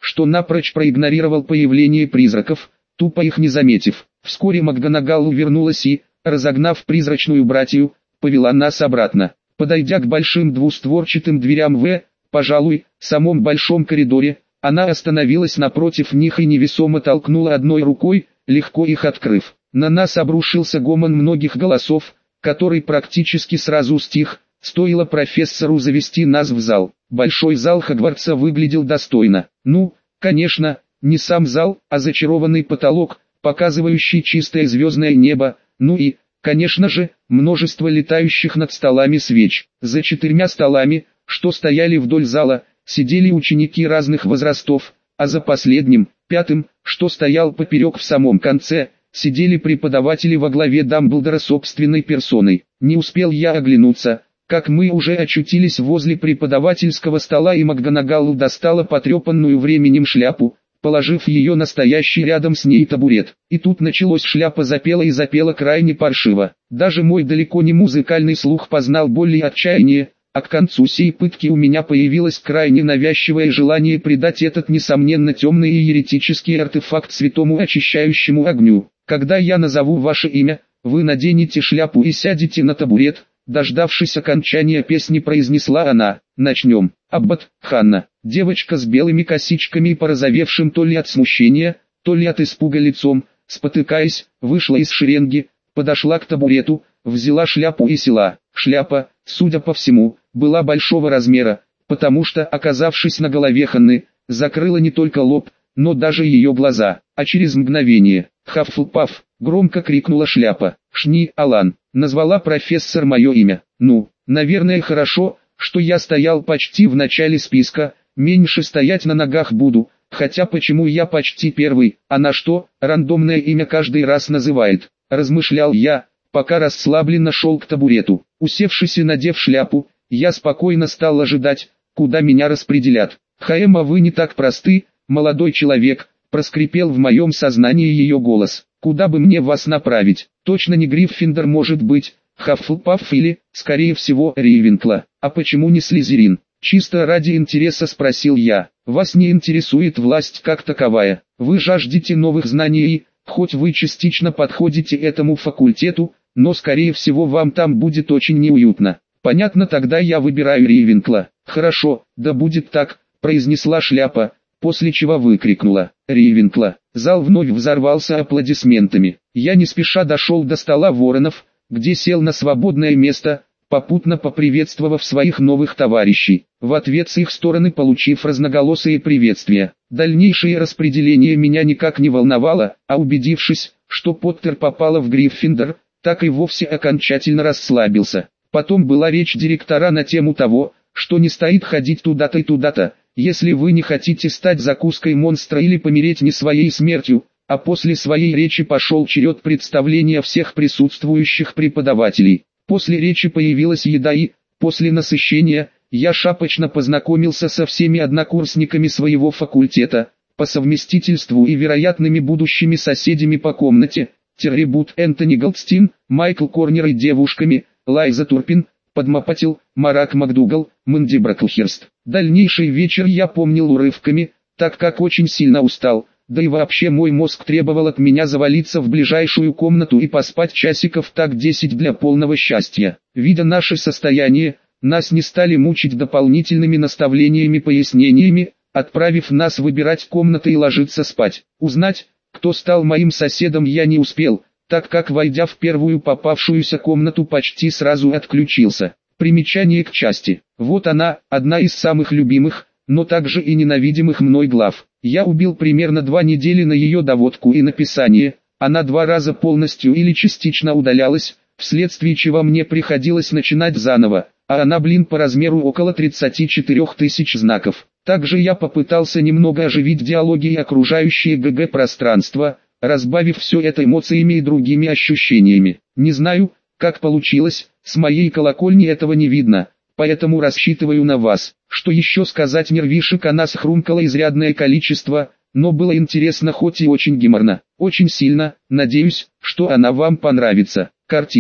что напрочь проигнорировал появление призраков, тупо их не заметив. Вскоре МакГонагал вернулась и, разогнав призрачную братью, повела нас обратно. Подойдя к большим двустворчатым дверям пожалуй, самом большом коридоре, она остановилась напротив них и невесомо толкнула одной рукой, легко их открыв. На нас обрушился гомон многих голосов, который практически сразу стих, стоило профессору завести нас в зал. Большой зал Хогвартса выглядел достойно. Ну, конечно, не сам зал, а зачарованный потолок, показывающий чистое звездное небо, ну и, конечно же, множество летающих над столами свеч. За 4 столами, что стояли вдоль зала, сидели ученики разных возрастов, а за последним, 5-м, что стоял поперек в самом конце, сидели преподаватели во главе Дамблдора собственной персоной. Не успел я оглянуться, как мы уже очутились возле преподавательского стола, и МакГонагал достала потрепанную временем шляпу, положив ее на стоящий рядом с ней табурет. И тут началось: шляпа запела и запела крайне паршиво. Даже мой далеко не музыкальный слух познал боль и отчаяние, а к концу сей пытки у меня появилось крайне навязчивое желание придать этот несомненно темный и еретический артефакт святому очищающему огню. Когда я назову ваше имя, вы наденете шляпу и сядете на табурет. Дождавшись окончания песни, произнесла она: начнем. Аббат Ханна, девочка с белыми косичками и порозовевшим то ли от смущения, то ли от испуга лицом, спотыкаясь, вышла из шеренги, подошла к табурету, взяла шляпу и села. Шляпа, судя по всему, была большого размера, потому что, оказавшись на голове Ханны, закрыла не только лоб, но даже ее глаза. А через мгновение: «Хаффлпаф!» — громко крикнула шляпа. «Шни, Алан!» — назвала профессор мое имя. Ну, наверное, хорошо, что я стоял почти в начале списка, меньше стоять на ногах буду, хотя почему я почти первый, она что, рандомное имя каждый раз называет, размышлял я, пока расслабленно шел к табурету. Усевшись и надев шляпу, я спокойно стал ожидать, куда меня распределят. «Хаэма, вы не так просты, молодой человек», — проскрипел в моем сознании ее голос. «Куда бы мне вас направить? Точно не Гриффиндор, может быть, Хаффлпаф или, скорее всего, Рейвенкла. А почему не Слизерин?» Чисто ради интереса спросил я. «Вас не интересует власть как таковая. Вы жаждете новых знаний и, хоть вы частично подходите этому факультету, но скорее всего вам там будет очень неуютно». «Понятно, тогда я выбираю Рейвенкла». «Хорошо, да будет так», — произнесла шляпа, после чего выкрикнула: «Рейвенкла!» Зал вновь взорвался аплодисментами. Я не спеша дошел до стола воронов, где сел на свободное место, попутно поприветствовав своих новых товарищей, в ответ с их стороны получив разноголосые приветствия. Дальнейшее распределение меня никак не волновало, а убедившись, что Поттер попала в Гриффиндор, так и вовсе окончательно расслабился. Потом была речь директора на тему того, что не стоит ходить туда-то и туда-то, если вы не хотите стать закуской монстра или помереть не своей смертью. А после своей речи пошел черед представления всех присутствующих преподавателей. После речи появилась еда и, после насыщения, я шапочно познакомился со всеми однокурсниками своего факультета, по совместительству и вероятными будущими соседями по комнате, Террибут Энтони Голдстин, Майкл Корнер и девушками, Лайза Турпин, Падмапатил, Марак МакДугал, Мэнди Браклхерст. Дальнейший вечер я помнил урывками, так как очень сильно устал. Да и вообще мой мозг требовал от меня завалиться в ближайшую комнату и поспать часиков так 10 для полного счастья. Видя наше состояние, нас не стали мучить дополнительными наставлениями, пояснениями, отправив нас выбирать комнаты и ложиться спать. Узнать, кто стал моим соседом, я не успел, так как, войдя в первую попавшуюся комнату, почти сразу отключился. Примечание к части. Вот она, одна из самых любимых, но также и ненавидимых мной глав. Я убил примерно 2 недели на ее доводку и написание, она 2 раза полностью или частично удалялась, вследствие чего мне приходилось начинать заново, а она, по размеру около 34 тысяч знаков. Также я попытался немного оживить диалоги и окружающее ГГ-пространство, разбавив все это эмоциями и другими ощущениями. Не знаю, как получилось, с моей колокольни этого не видно. Поэтому рассчитываю на вас. Что еще сказать, нервишек она схрумкала изрядное количество, но было интересно, хоть и очень геморно. Очень сильно, надеюсь, что она вам понравится. Картинки.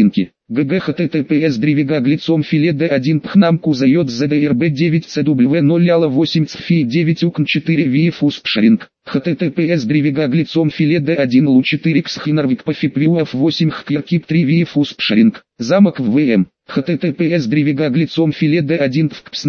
ГГ ХТТПС древига глицом филе Д1 пхнам кузает ЗДРБ 9 ЦW 0 АЛА 8 ЦФИ 9 УКН 4 ВИФУС пшаринг. ХТТПС древига глицом филе Д1 Лу4 Ксхинарвик Пафиплюев 8 Хкиркип 3 ВИФУС пшаринг. Замок в ВМ. ХТТПС древига глицом филе Д1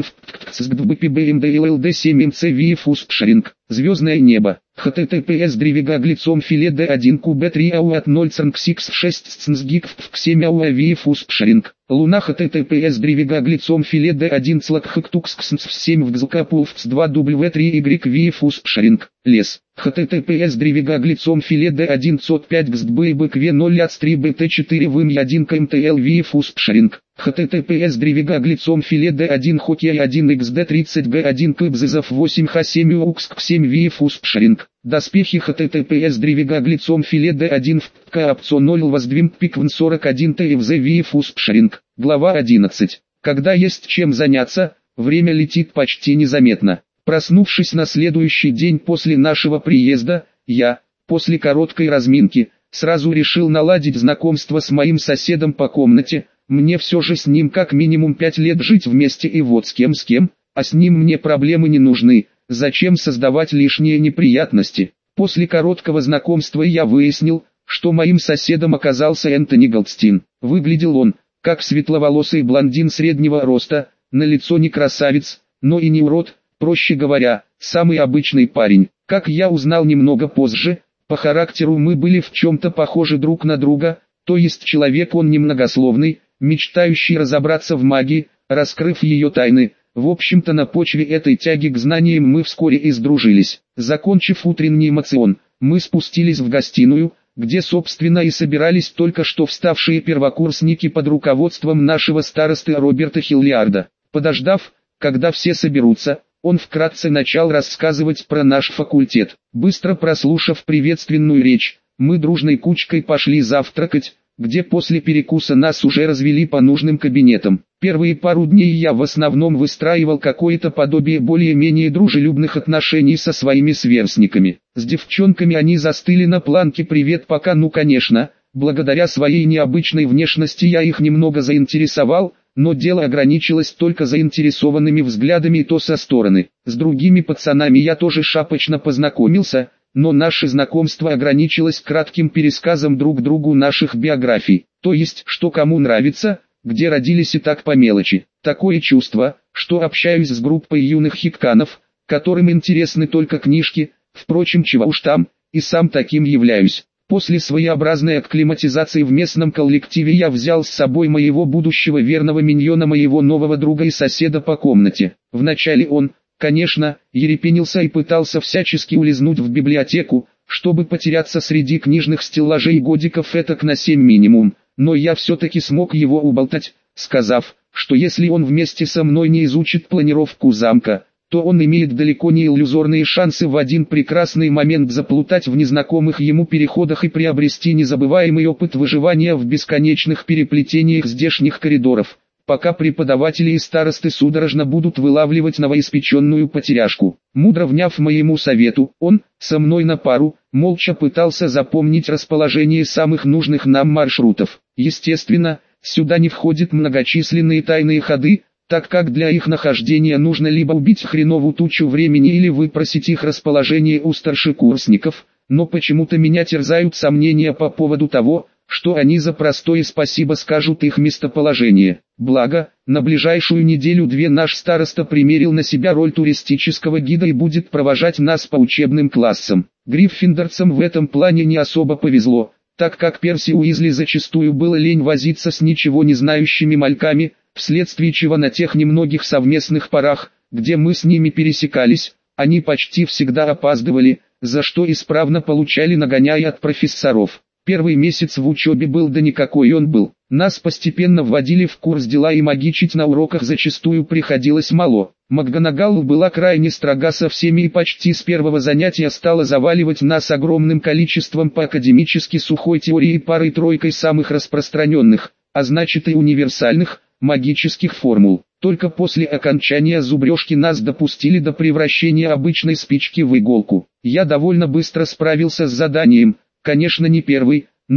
ВКПСНФ 7 МЦ ВИФУС пшаринг. Звездное небо. ХТТПС древига глицом филе Д1 КУБ3 АУ от 0 ЦНКСИКС 6 ЦНСГИК в 7 АУ ВИФУС пшаринг. Луна ХТТПС древига глицом филе Д1 ЦЛАКХКТУКСКСНС 7 ВГЗКПУФЦ 2 W3Y ВИФУС пшаринг. Лес. ХТТПС древига глицом филе Д1 ЦОТ5 ГСДБ 0 АЦ3 БТ4 ВИМ 1 КМТЛ ВИФУС пшаринг. ХТТПС древига глицом филе Д1 Хоккей 1 XD30 Г1 КБЗЗФ 8 Х7 УКСК 7 ВИФУС пшаринг. Доспехи ХТТПС древига глицом филе Д1 ВК опцо 0 Воздвим Пиквн 41 ТФЗ ВИФУС пшаринг. Глава 11. Когда есть чем заняться, время летит почти незаметно. Проснувшись на следующий день после нашего приезда, я, после короткой разминки, сразу решил наладить знакомство с моим соседом по комнате. Мне все же с ним как минимум 5 лет жить вместе, и вот с кем, а с ним мне проблемы не нужны, зачем создавать лишние неприятности. После короткого знакомства я выяснил, что моим соседом оказался Энтони Голдстин. Выглядел он, как светловолосый блондин среднего роста, на лицо не красавец, но и не урод, проще говоря, самый обычный парень. Как я узнал немного позже, по характеру мы были в чем-то похожи друг на друга, то есть человек он немногословный, мечтающий разобраться в магии, раскрыв ее тайны. В общем-то, на почве этой тяги к знаниям мы вскоре и сдружились. Закончив утренний мацион, мы спустились в гостиную, где собственно и собирались только что вставшие первокурсники под руководством нашего старосты Роберта Хиллиарда. Подождав, когда все соберутся, он вкратце начал рассказывать про наш факультет. Быстро прослушав приветственную речь, мы дружной кучкой пошли завтракать, где после перекуса нас уже развели по нужным кабинетам. Первые пару дней я в основном выстраивал какое-то подобие более-менее дружелюбных отношений со своими сверстниками. С девчонками они застыли на планке «привет пока», ну конечно, благодаря своей необычной внешности я их немного заинтересовал, но дело ограничилось только заинтересованными взглядами и то со стороны. С другими пацанами я тоже шапочно познакомился, но наше знакомство ограничилось кратким пересказом друг другу наших биографий, то есть, что кому нравится, где родились и так по мелочи. Такое чувство, что общаюсь с группой юных хикканов, которым интересны только книжки, впрочем, чего уж там, и сам таким являюсь. После своеобразной акклиматизации в местном коллективе я взял с собой моего будущего верного миньона, моего нового друга и соседа по комнате. Вначале он, конечно, ерепенился и пытался всячески улизнуть в библиотеку, чтобы потеряться среди книжных стеллажей годиков этак на 7 минимум, но я все-таки смог его уболтать, сказав, что если он вместе со мной не изучит планировку замка, то он имеет далеко не иллюзорные шансы в один прекрасный момент заплутать в незнакомых ему переходах и приобрести незабываемый опыт выживания в бесконечных переплетениях здешних коридоров, пока преподаватели и старосты судорожно будут вылавливать новоиспеченную потеряшку. Мудро вняв моему совету, он, со мной на пару, молча пытался запомнить расположение самых нужных нам маршрутов. Естественно, сюда не входят многочисленные тайные ходы, так как для их нахождения нужно либо убить хреновую тучу времени или выпросить их расположение у старшекурсников, но почему-то меня терзают сомнения по поводу того, что они за простое спасибо скажут их местоположение. Благо, на ближайшую неделю-две наш староста примерил на себя роль туристического гида и будет провожать нас по учебным классам. Гриффиндорцам в этом плане не особо повезло, так как Перси Уизли зачастую было лень возиться с ничего не знающими мальками, вследствие чего на тех немногих совместных порах, где мы с ними пересекались, они почти всегда опаздывали, за что исправно получали нагоняй от профессоров. Первый месяц в учебе был да никакой он был. Нас постепенно вводили в курс дела и магичить на уроках зачастую приходилось мало. МакГонагал была крайне строга со всеми и почти с первого занятия стала заваливать нас огромным количеством по академически сухой теории и парой-тройкой самых распространенных, а значит и универсальных, магических формул. Только после окончания зубрежки нас допустили до превращения обычной спички в иголку. Я довольно быстро справился с заданием, конечно не первый, но,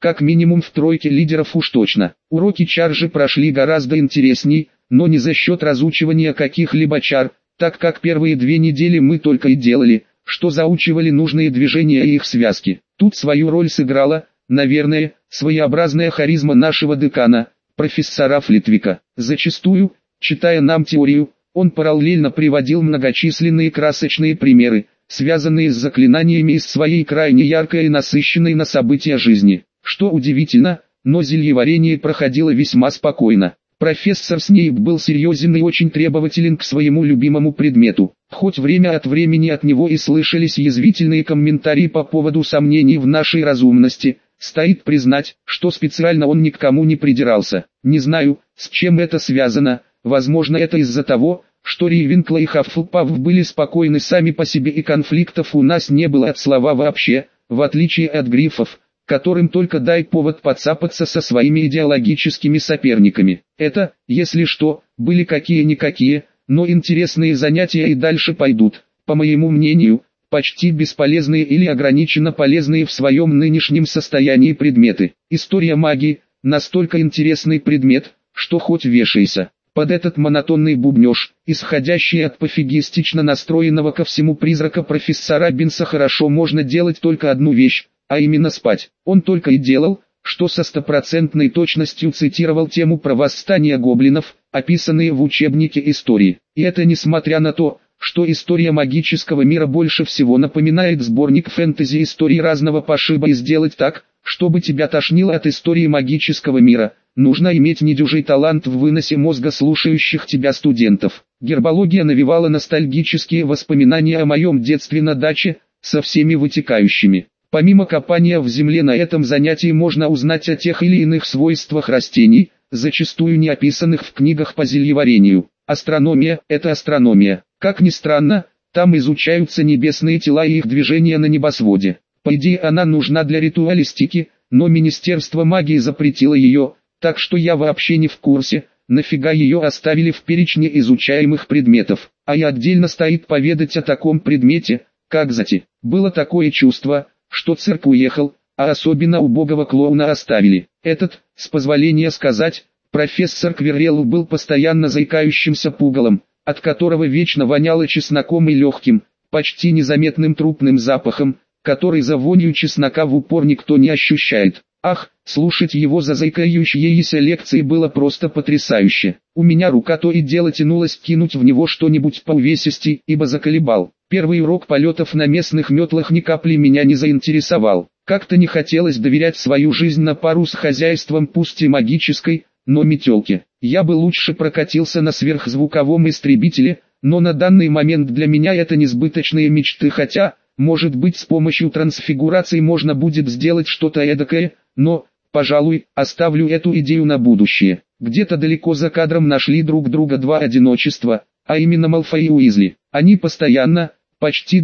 как минимум в тройке лидеров уж точно. Уроки чаржи прошли гораздо интересней, но не за счет разучивания каких-либо чар, так как первые 2 недели мы только и делали, что заучивали нужные движения и их связки. Тут свою роль сыграла, наверное, своеобразная харизма нашего декана, профессора Флитвика. Зачастую, читая нам теорию, он параллельно приводил многочисленные красочные примеры, связанные с заклинаниями из своей крайне яркой и насыщенной на события жизни. Что удивительно, но зельеварение проходило весьма спокойно. Профессор Снейп был серьезен и очень требователен к своему любимому предмету. Хоть время от времени от него и слышались язвительные комментарии по поводу сомнений в нашей разумности, стоит признать, что специально он ни к кому не придирался. Не знаю, с чем это связано, возможно это из-за того, что Рейвенкла и Хаффлпаф были спокойны сами по себе и конфликтов у нас не было от слова вообще, в отличие от грифов, которым только дай повод подцапаться со своими идеологическими соперниками. Это, если что, были какие-никакие, но интересные занятия и дальше пойдут, по моему мнению, почти бесполезные или ограниченно полезные в своем нынешнем состоянии предметы. История магии – настолько интересный предмет, что хоть вешайся. Под этот монотонный бубнёж, исходящий от пофигистично настроенного ко всему призрака профессора Бинса, хорошо можно делать только одну вещь, а именно спать. Он только и делал, что со стопроцентной точностью цитировал тему про восстание гоблинов, описанные в учебнике истории. И это несмотря на то, что история магического мира больше всего напоминает сборник фэнтези историй разного пошиба, и сделать так, чтобы тебя тошнило от истории магического мира, нужно иметь недюжий талант в выносе мозга слушающих тебя студентов. Гербология навевала ностальгические воспоминания о моем детстве на даче, со всеми вытекающими. Помимо копания в земле на этом занятии можно узнать о тех или иных свойствах растений, зачастую не описанных в книгах по зельеварению. Астрономия – это астрономия. Как ни странно, там изучаются небесные тела и их движения на небосводе. По идее она нужна для ритуалистики, но Министерство магии запретило ее, так что я вообще не в курсе, нафига ее оставили в перечне изучаемых предметов. А и отдельно стоит поведать о таком предмете, как зати. Было такое чувство, что цирк уехал, а особенно убогого клоуна оставили. Этот, с позволения сказать, профессор Квиррелл был постоянно заикающимся пугалом, от которого вечно воняло чесноком и легким, почти незаметным трупным запахом, который за вонью чеснока в упор никто не ощущает. Ах, слушать его за заикающиеся лекции было просто потрясающе. У меня рука то и дело тянулась кинуть в него что-нибудь по увесисти, ибо заколебал. Первый урок полетов на местных метлах ни капли меня не заинтересовал. Как-то не хотелось доверять свою жизнь на пару с хозяйством, пусть и магической, но метелки. Я бы лучше прокатился на сверхзвуковом истребителе, но на данный момент для меня это несбыточные мечты, хотя, может быть, с помощью трансфигурации можно будет сделать что-то эдакое, но, пожалуй, оставлю эту идею на будущее. Где-то далеко за кадром нашли друг друга два одиночества, а именно Малфой и Уизли. Они постоянно, почти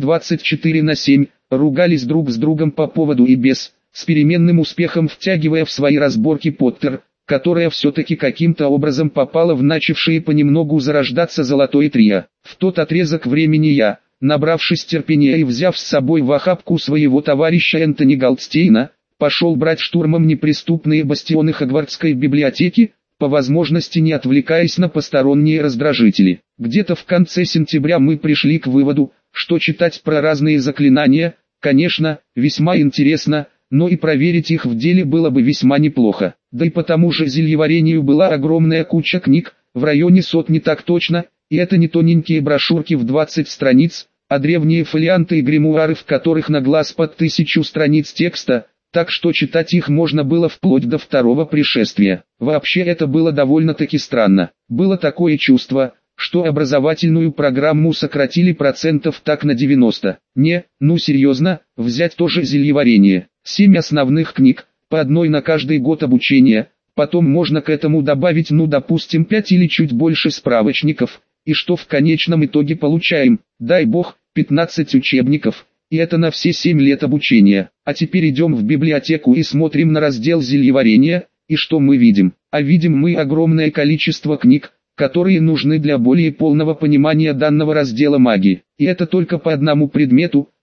24/7, ругались друг с другом по поводу и без, с переменным успехом втягивая в свои разборки Поттер, которая все-таки каким-то образом попала в начавшие понемногу зарождаться золотое трио. В тот отрезок времени я, набравшись терпения и взяв с собой в охапку своего товарища Энтони Голдстейна, пошел брать штурмом неприступные бастионы Хогвартской библиотеки, по возможности не отвлекаясь на посторонние раздражители. Где-то в конце сентября мы пришли к выводу, что читать про разные заклинания, конечно, весьма интересно, но и проверить их в деле было бы весьма неплохо. Да и по тому же зельеварению была огромная куча книг, в районе сотни так точно, и это не тоненькие брошюрки в 20 страниц, а древние фолианты и гримуары, в которых на глаз под 1000 страниц текста, так что читать их можно было вплоть до второго пришествия. Вообще это было довольно-таки странно. Было такое чувство, что образовательную программу сократили процентов так на 90. Не, ну серьезно, взять тоже зельеварение. 7 основных книг, по одной на каждый год обучения, потом можно к этому добавить, ну допустим 5 или чуть больше справочников, и что в конечном итоге получаем, дай бог, 15 учебников. И это на все 7 лет обучения. А теперь идем в библиотеку и смотрим на раздел зельеварения, и что мы видим? А видим мы огромное количество книг, которые нужны для более полного понимания данного раздела магии. И это только по одному предмету,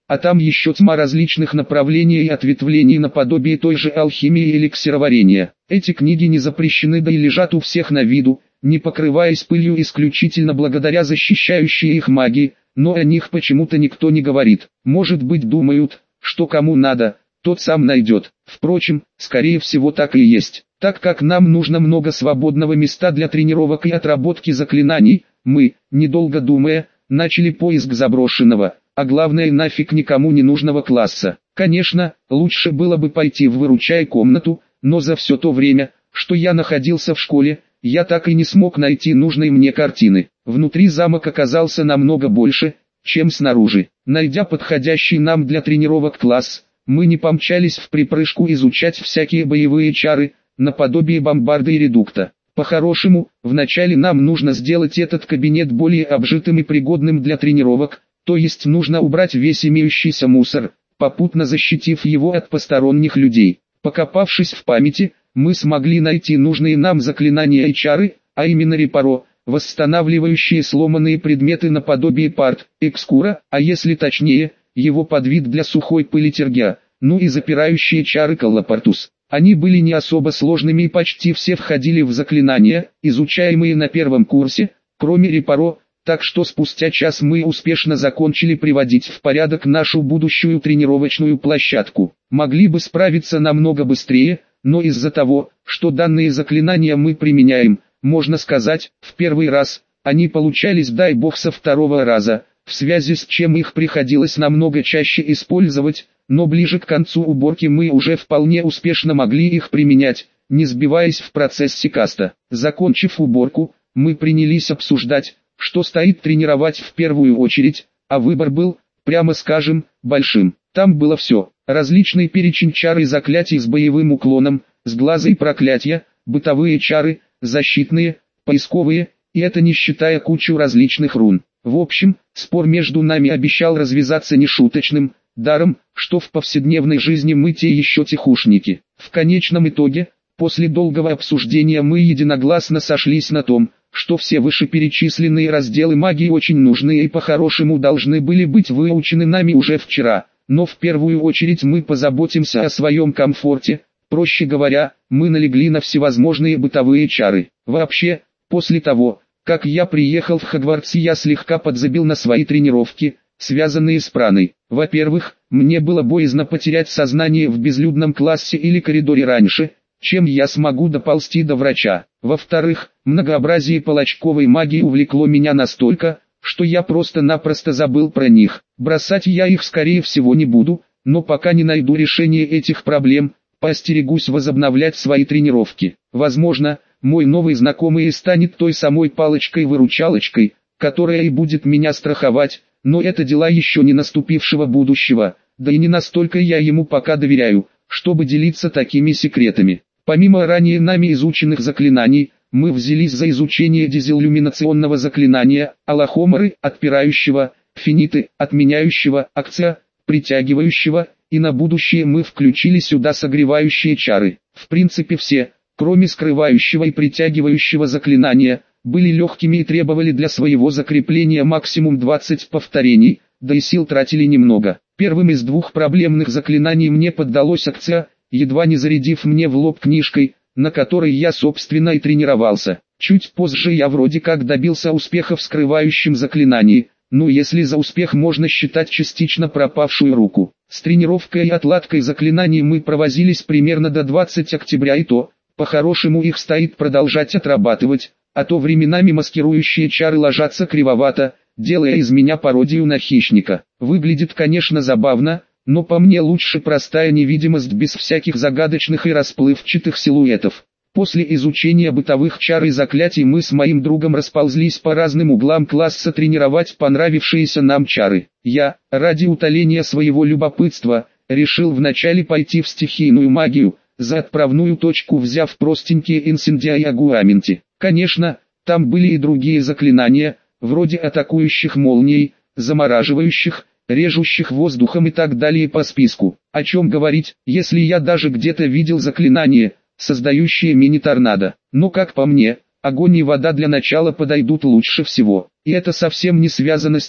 а там еще тьма различных направлений и ответвлений наподобие той же алхимии и эликсироварения. Эти книги не запрещены, да и лежат у всех на виду, не покрываясь пылью исключительно благодаря защищающей их магии, но о них почему-то никто не говорит. Может быть, думают, что кому надо, тот сам найдет. Впрочем, скорее всего так и есть. Так как нам нужно много свободного места для тренировок и отработки заклинаний, мы, недолго думая, начали поиск заброшенного, а главное нафиг никому не нужного класса. Конечно, лучше было бы пойти в выручай комнату, но за все то время, что я находился в школе, я так и не смог найти нужной мне картины. Внутри замок оказался намного больше, чем снаружи. Найдя подходящий нам для тренировок класс, мы не помчались в припрыжку изучать всякие боевые чары, наподобие бомбарда и редукта. По-хорошему, вначале нам нужно сделать этот кабинет более обжитым и пригодным для тренировок, то есть нужно убрать весь имеющийся мусор, попутно защитив его от посторонних людей. Покопавшись в памяти, мы смогли найти нужные нам заклинания и чары, а именно репаро, восстанавливающие сломанные предметы наподобие парт, экскура, а если точнее, его подвид для сухой пыли тергя, ну и запирающие чары коллапортус. Они были не особо сложными и почти все входили в заклинания, изучаемые на первом курсе, кроме репаро, так что спустя час мы успешно закончили приводить в порядок нашу будущую тренировочную площадку. Могли бы справиться намного быстрее, но из-за того, что данные заклинания мы применяем, можно сказать, в первый раз, они получались дай бог со второго раза, в связи с чем их приходилось намного чаще использовать, но ближе к концу уборки мы уже вполне успешно могли их применять, не сбиваясь в процессе каста. Закончив уборку, мы принялись обсуждать, что стоит тренировать в первую очередь, а выбор был, прямо скажем, большим. Там было все: различный перечень чар и заклятий с боевым уклоном, сглазы и проклятия, бытовые чары, защитные, поисковые, и это не считая кучу различных рун. В общем, спор между нами обещал развязаться нешуточным, даром, что в повседневной жизни мы те еще тихушники. В конечном итоге, после долгого обсуждения мы единогласно сошлись на том, что все вышеперечисленные разделы магии очень нужны и по-хорошему должны были быть выучены нами уже вчера, но в первую очередь мы позаботимся о своем комфорте, проще говоря, мы налегли на всевозможные бытовые чары. Вообще, после того, как я приехал в Хогвартс, я слегка подзабил на свои тренировки, связанные с праной. Во-первых, мне было боязно потерять сознание в безлюдном классе или коридоре раньше, чем я смогу доползти до врача. Во-вторых, многообразие палачковой магии увлекло меня настолько, что я просто-напросто забыл про них. Бросать я их скорее всего не буду, но пока не найду решения этих проблем, поостерегусь возобновлять свои тренировки. Возможно, мой новый знакомый и станет той самой палочкой-выручалочкой, которая и будет меня страховать, но это дела еще не наступившего будущего, да и не настолько я ему пока доверяю, чтобы делиться такими секретами. Помимо ранее нами изученных заклинаний, мы взялись за изучение дезиллюминационного заклинания, алахоморы, отпирающего, финиты, отменяющего, акция, притягивающего, и на будущее мы включили сюда согревающие чары. В принципе все, кроме скрывающего и притягивающего заклинания, были легкими и требовали для своего закрепления максимум 20 повторений, да и сил тратили немного. Первым из двух проблемных заклинаний мне поддалось акция, едва не зарядив мне в лоб книжкой, на которой я собственно и тренировался. Чуть позже я вроде как добился успеха в скрывающем заклинании, ну если за успех можно считать частично пропавшую руку. С тренировкой и отладкой заклинаний мы провозились примерно до 20 октября, и то, по-хорошему их стоит продолжать отрабатывать, а то временами маскирующие чары ложатся кривовато, делая из меня пародию на хищника. Выглядит, конечно, забавно, но по мне лучше простая невидимость без всяких загадочных и расплывчатых силуэтов. После изучения бытовых чар и заклятий мы с моим другом расползлись по разным углам класса тренировать понравившиеся нам чары. Я, ради утоления своего любопытства, решил вначале пойти в стихийную магию, за отправную точку взяв простенькие инсендия и агуаменти. Конечно, там были и другие заклинания, вроде атакующих молнией, замораживающих, режущих воздухом и так далее по списку. О чем говорить, если я даже где-то видел заклинание, создающее мини-торнадо. Но как по мне, огонь и вода для начала подойдут лучше всего. И это совсем не связано с тем,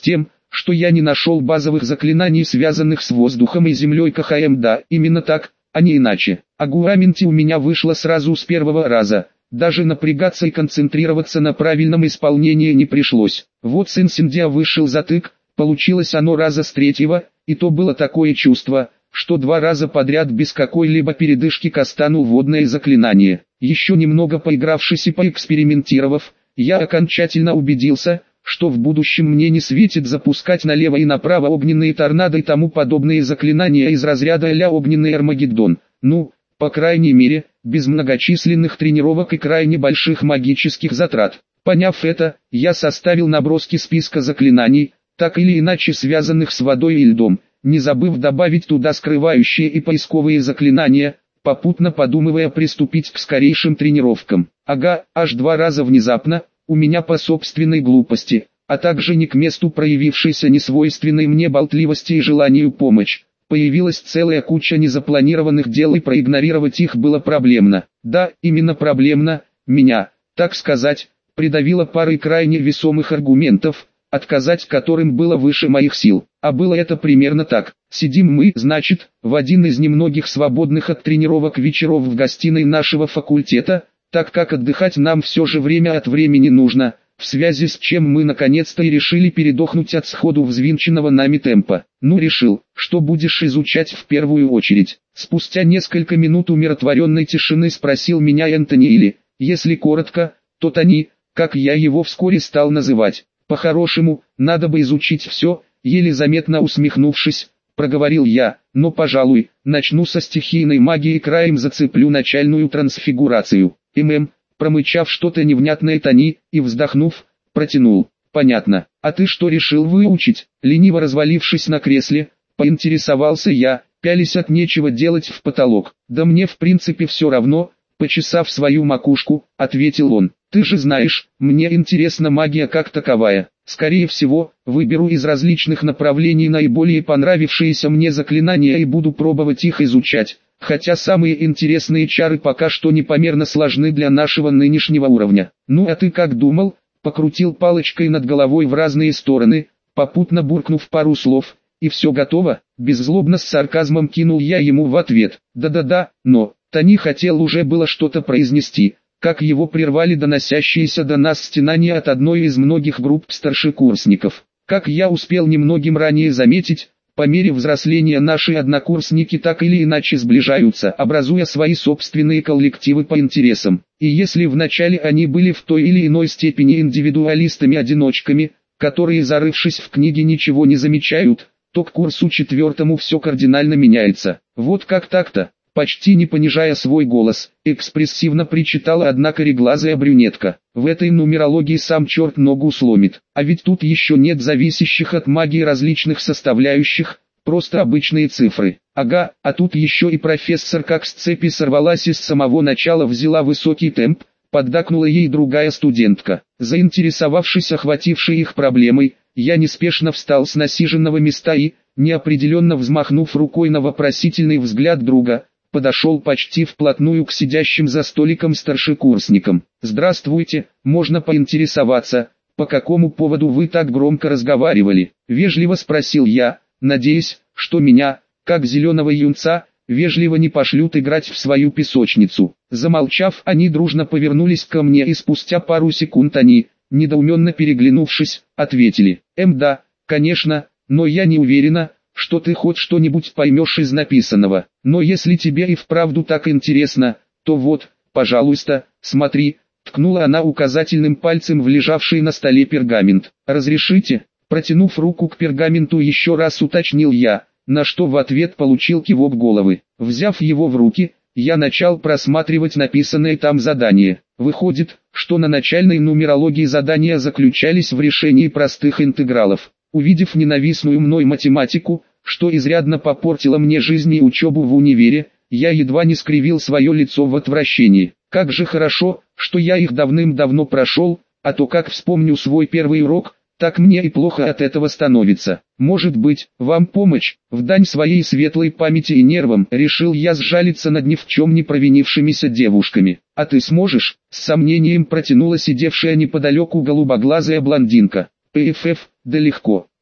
что я не нашел базовых заклинаний, связанных с воздухом и землей КХМ. Да, именно так, а не иначе. О гуаменте у меня вышло сразу с первого раза. Даже напрягаться и концентрироваться на правильном исполнении не пришлось. Вот с инсендиа вышел затык, получилось оно раза с третьего, и то было такое чувство, что 2 раза подряд без какой-либо передышки кастанул водное заклинание. Еще немного поигравшись и поэкспериментировав, я окончательно убедился, что в будущем мне не светит запускать налево и направо огненные торнадо и тому подобные заклинания из разряда а-ля огненный Армагеддон. Ну, по крайней мере, без многочисленных тренировок и крайне больших магических затрат. Поняв это, я составил наброски списка заклинаний, так или иначе связанных с водой и льдом, не забыв добавить туда скрывающие и поисковые заклинания, попутно подумывая приступить к скорейшим тренировкам. Ага, аж 2 раза внезапно, у меня по собственной глупости, а также не к месту проявившейся несвойственной мне болтливости и желанию помочь. Появилась целая куча незапланированных дел, и проигнорировать их было проблемно. Да, именно проблемно, меня, так сказать, придавило парой крайне весомых аргументов, отказать которым было выше моих сил. А было это примерно так. Сидим мы, значит, в один из немногих свободных от тренировок вечеров в гостиной нашего факультета, так как отдыхать нам все же время от времени нужно, в связи с чем мы наконец-то и решили передохнуть от сходу взвинченного нами темпа. Ну, решил, что будешь изучать в первую очередь. Спустя несколько минут умиротворенной тишины спросил меня Энтони, или, если коротко, то Тони, как я его вскоре стал называть. По-хорошему, надо бы изучить все, еле заметно усмехнувшись, проговорил я, но, пожалуй, начну со стихийной магии и краем зацеплю начальную трансфигурацию. Промычав что-то невнятное Тони, и вздохнув, протянул. Понятно. А ты что решил выучить? Лениво развалившись на кресле, поинтересовался я, пялись от нечего делать в потолок. Да мне в принципе все равно, почесав свою макушку, ответил он. Ты же знаешь, мне интересна магия как таковая. Скорее всего, выберу из различных направлений наиболее понравившиеся мне заклинания и буду пробовать их изучать. Хотя самые интересные чары пока что непомерно сложны для нашего нынешнего уровня. Ну а ты как думал? Покрутил палочкой над головой в разные стороны, попутно буркнув пару слов. И все готово? Беззлобно с сарказмом кинул я ему в ответ. Да-да-да, но... Тони хотел уже было что-то произнести, как его прервали доносящиеся до нас стенания от одной из многих групп старшекурсников. Как я успел немногим ранее заметить, по мере взросления наши однокурсники так или иначе сближаются, образуя свои собственные коллективы по интересам. И если вначале они были в той или иной степени индивидуалистами-одиночками, которые, зарывшись в книги, ничего не замечают, то к курсу 4 все кардинально меняется. Вот как так-то? Почти не понижая свой голос, экспрессивно причитала одна кореглазая брюнетка. В этой нумерологии сам черт ногу сломит. А ведь тут еще нет зависящих от магии различных составляющих, просто обычные цифры. Ага, а тут еще и профессор как с цепи сорвалась и с самого начала взяла высокий темп, поддакнула ей другая студентка. Заинтересовавшись охватившей их проблемой, я неспешно встал с насиженного места и, неопределенно взмахнув рукой на вопросительный взгляд друга, подошел почти вплотную к сидящим за столиком старшекурсникам. «Здравствуйте, можно поинтересоваться, по какому поводу вы так громко разговаривали?» Вежливо спросил я, надеясь, что меня, как зеленого юнца, вежливо не пошлют играть в свою песочницу. Замолчав, они дружно повернулись ко мне, и спустя пару секунд они, недоуменно переглянувшись, ответили. Да, конечно, но я не уверена, что ты хоть что-нибудь поймешь из написанного. Но если тебе и вправду так интересно, то вот, пожалуйста, смотри, ткнула она указательным пальцем в лежавший на столе пергамент. Разрешите? Протянув руку к пергаменту, еще раз уточнил я, на что в ответ получил кивок головы. Взяв его в руки, я начал просматривать написанное там задание. Выходит, что на начальной нумерологии задания заключались в решении простых интегралов. Увидев ненавистную мной математику, что изрядно попортило мне жизнь и учебу в универе, я едва не скривил свое лицо в отвращении. Как же хорошо, что я их давным-давно прошел, а то как вспомню свой первый урок, так мне и плохо от этого становится. Может быть, вам помочь? В дань своей светлой памяти и нервам решил я сжалиться над ни в чем не провинившимися девушками. А ты сможешь? С сомнением протянула сидевшая неподалеку голубоглазая блондинка. ПФФ, да легко.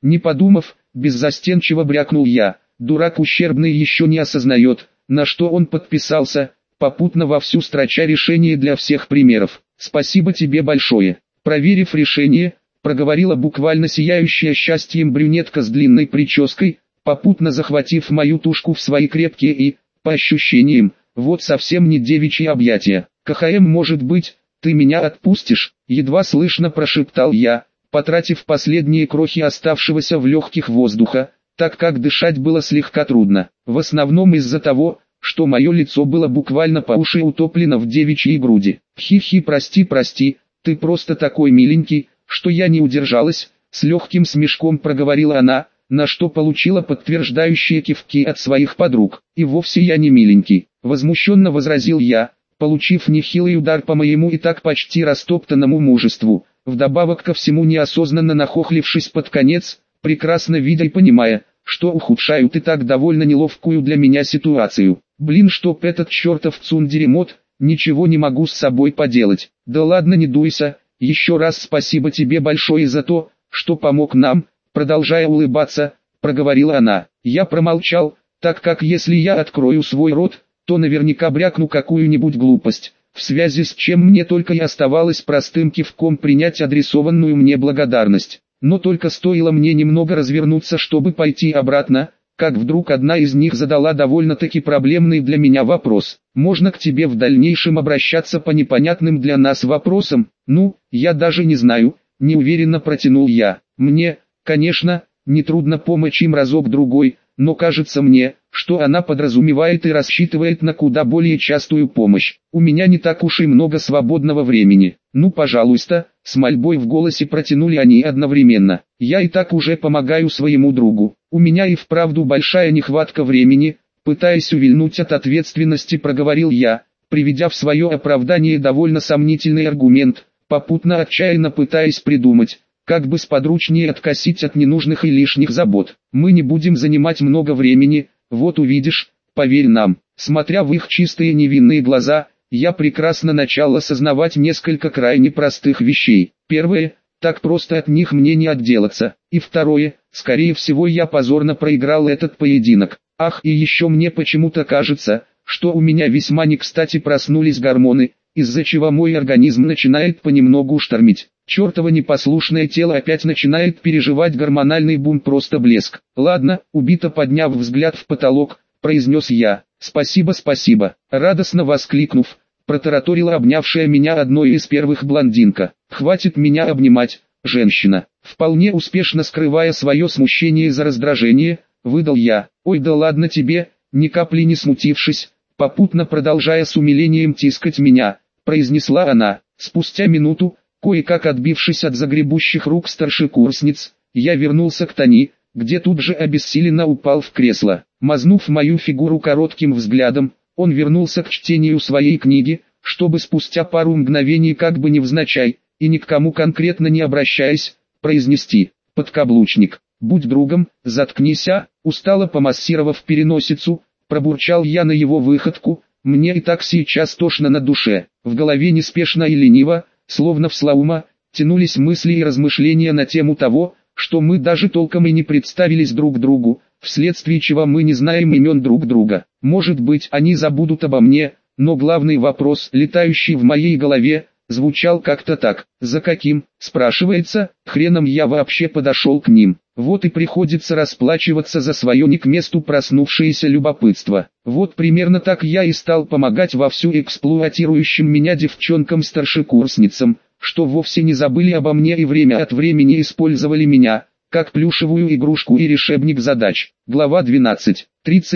Не подумав, беззастенчиво брякнул я. Дурак ущербный еще не осознает, на что он подписался, попутно вовсю строча решение для всех примеров. Спасибо тебе большое. Проверив решение, проговорила буквально сияющая счастьем брюнетка с длинной прической, попутно захватив мою тушку в свои крепкие и, по ощущениям, вот совсем не девичьи объятия. КХМ, может быть, ты меня отпустишь? Едва слышно прошептал я, потратив последние крохи оставшегося в легких воздуха, так как дышать было слегка трудно, в основном из-за того, что мое лицо было буквально по уши утоплено в девичьей груди. Хи-хи, прости, ты просто такой миленький, что я не удержалась, с легким смешком проговорила она, на что получила подтверждающие кивки от своих подруг. И вовсе я не миленький, возмущенно возразил я, получив нехилый удар по моему и так почти растоптанному мужеству, вдобавок ко всему неосознанно нахохлившись под конец, прекрасно видя и понимая, что ухудшают и так довольно неловкую для меня ситуацию. Блин, чтоб этот чертов цундеремот, ничего не могу с собой поделать. Да ладно, не дуйся, еще раз спасибо тебе большое за то, что помог нам, продолжая улыбаться, проговорила она. Я промолчал, так как если я открою свой рот, то наверняка брякну какую-нибудь глупость, в связи с чем мне только и оставалось простым кивком принять адресованную мне благодарность. Но только стоило мне немного развернуться, чтобы пойти обратно, как вдруг одна из них задала довольно-таки проблемный для меня вопрос. «Можно к тебе в дальнейшем обращаться по непонятным для нас вопросам?» «Ну, я даже не знаю», – неуверенно протянул я. «Мне, конечно, нетрудно помочь им разок-другой, но кажется мне, что она подразумевает и рассчитывает на куда более частую помощь. У меня не так уж и много свободного времени. Ну, пожалуйста», — с мольбой в голосе протянули они одновременно. «Я и так уже помогаю своему другу. У меня и вправду большая нехватка времени», — пытаясь увильнуть от ответственности, проговорил я, приведя в свое оправдание довольно сомнительный аргумент, попутно отчаянно пытаясь придумать, как бы сподручнее откосить от ненужных и лишних забот. «Мы не будем занимать много времени, вот увидишь, поверь нам». Смотря в их чистые невинные глаза, я прекрасно начал осознавать несколько крайне простых вещей. Первое, так просто от них мне не отделаться. И второе, скорее всего я позорно проиграл этот поединок. Ах, и еще мне почему-то кажется, что у меня весьма не кстати проснулись гормоны, из-за чего мой организм начинает понемногу штормить. Чертово непослушное тело опять начинает переживать гормональный бум, просто блеск. «Ладно», убито подняв взгляд в потолок, произнес я. «Спасибо», радостно воскликнув, протараторила обнявшая меня одной из первых блондинка. «Хватит меня обнимать, женщина». Вполне успешно скрывая свое смущение за раздражение, выдал я. «Ой, да ладно тебе», ни капли не смутившись, попутно продолжая с умилением тискать меня, произнесла она. Спустя минуту, кое-как отбившись от загребущих рук старшекурсниц, я вернулся к Тони, где тут же обессиленно упал в кресло. Мазнув мою фигуру коротким взглядом, он вернулся к чтению своей книги, чтобы спустя пару мгновений как бы невзначай, и ни к кому конкретно не обращаясь, произнести: «Подкаблучник, будь другом, заткнись, а!» Устало помассировав переносицу, пробурчал я на его выходку. Мне и так сейчас тошно на душе. В голове неспешно и лениво, словно в слаума, тянулись мысли и размышления на тему того, что мы даже толком и не представились друг другу, вследствие чего мы не знаем имен друг друга. Может быть, они забудут обо мне, но главный вопрос, летающий в моей голове, звучал как-то так: «За каким?» Спрашивается, хреном я вообще подошел к ним. Вот и приходится расплачиваться за свое не к месту проснувшееся любопытство. Вот примерно так я и стал помогать вовсю эксплуатирующим меня девчонкам-старшекурсницам, что вовсе не забыли обо мне и время от времени использовали меня, как плюшевую игрушку и решебник задач. Глава 12.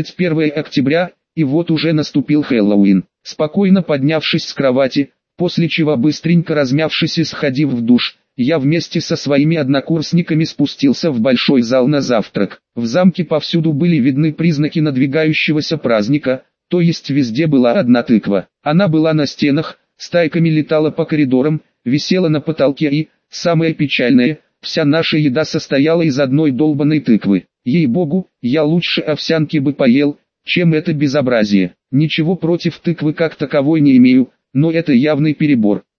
31 октября, и вот уже наступил Хэллоуин. Спокойно поднявшись с кровати, после чего быстренько размявшись и сходив в душ, я вместе со своими однокурсниками спустился в большой зал на завтрак. В замке повсюду были видны признаки надвигающегося праздника, то есть везде была одна тыква. Она была на стенах, стайками летала по коридорам, висела на потолке и, самое печальное, вся наша еда состояла из одной долбанной тыквы. Ей-богу, я лучше овсянки бы поел, чем это безобразие. Ничего против тыквы как таковой не имею, но это явный перебор.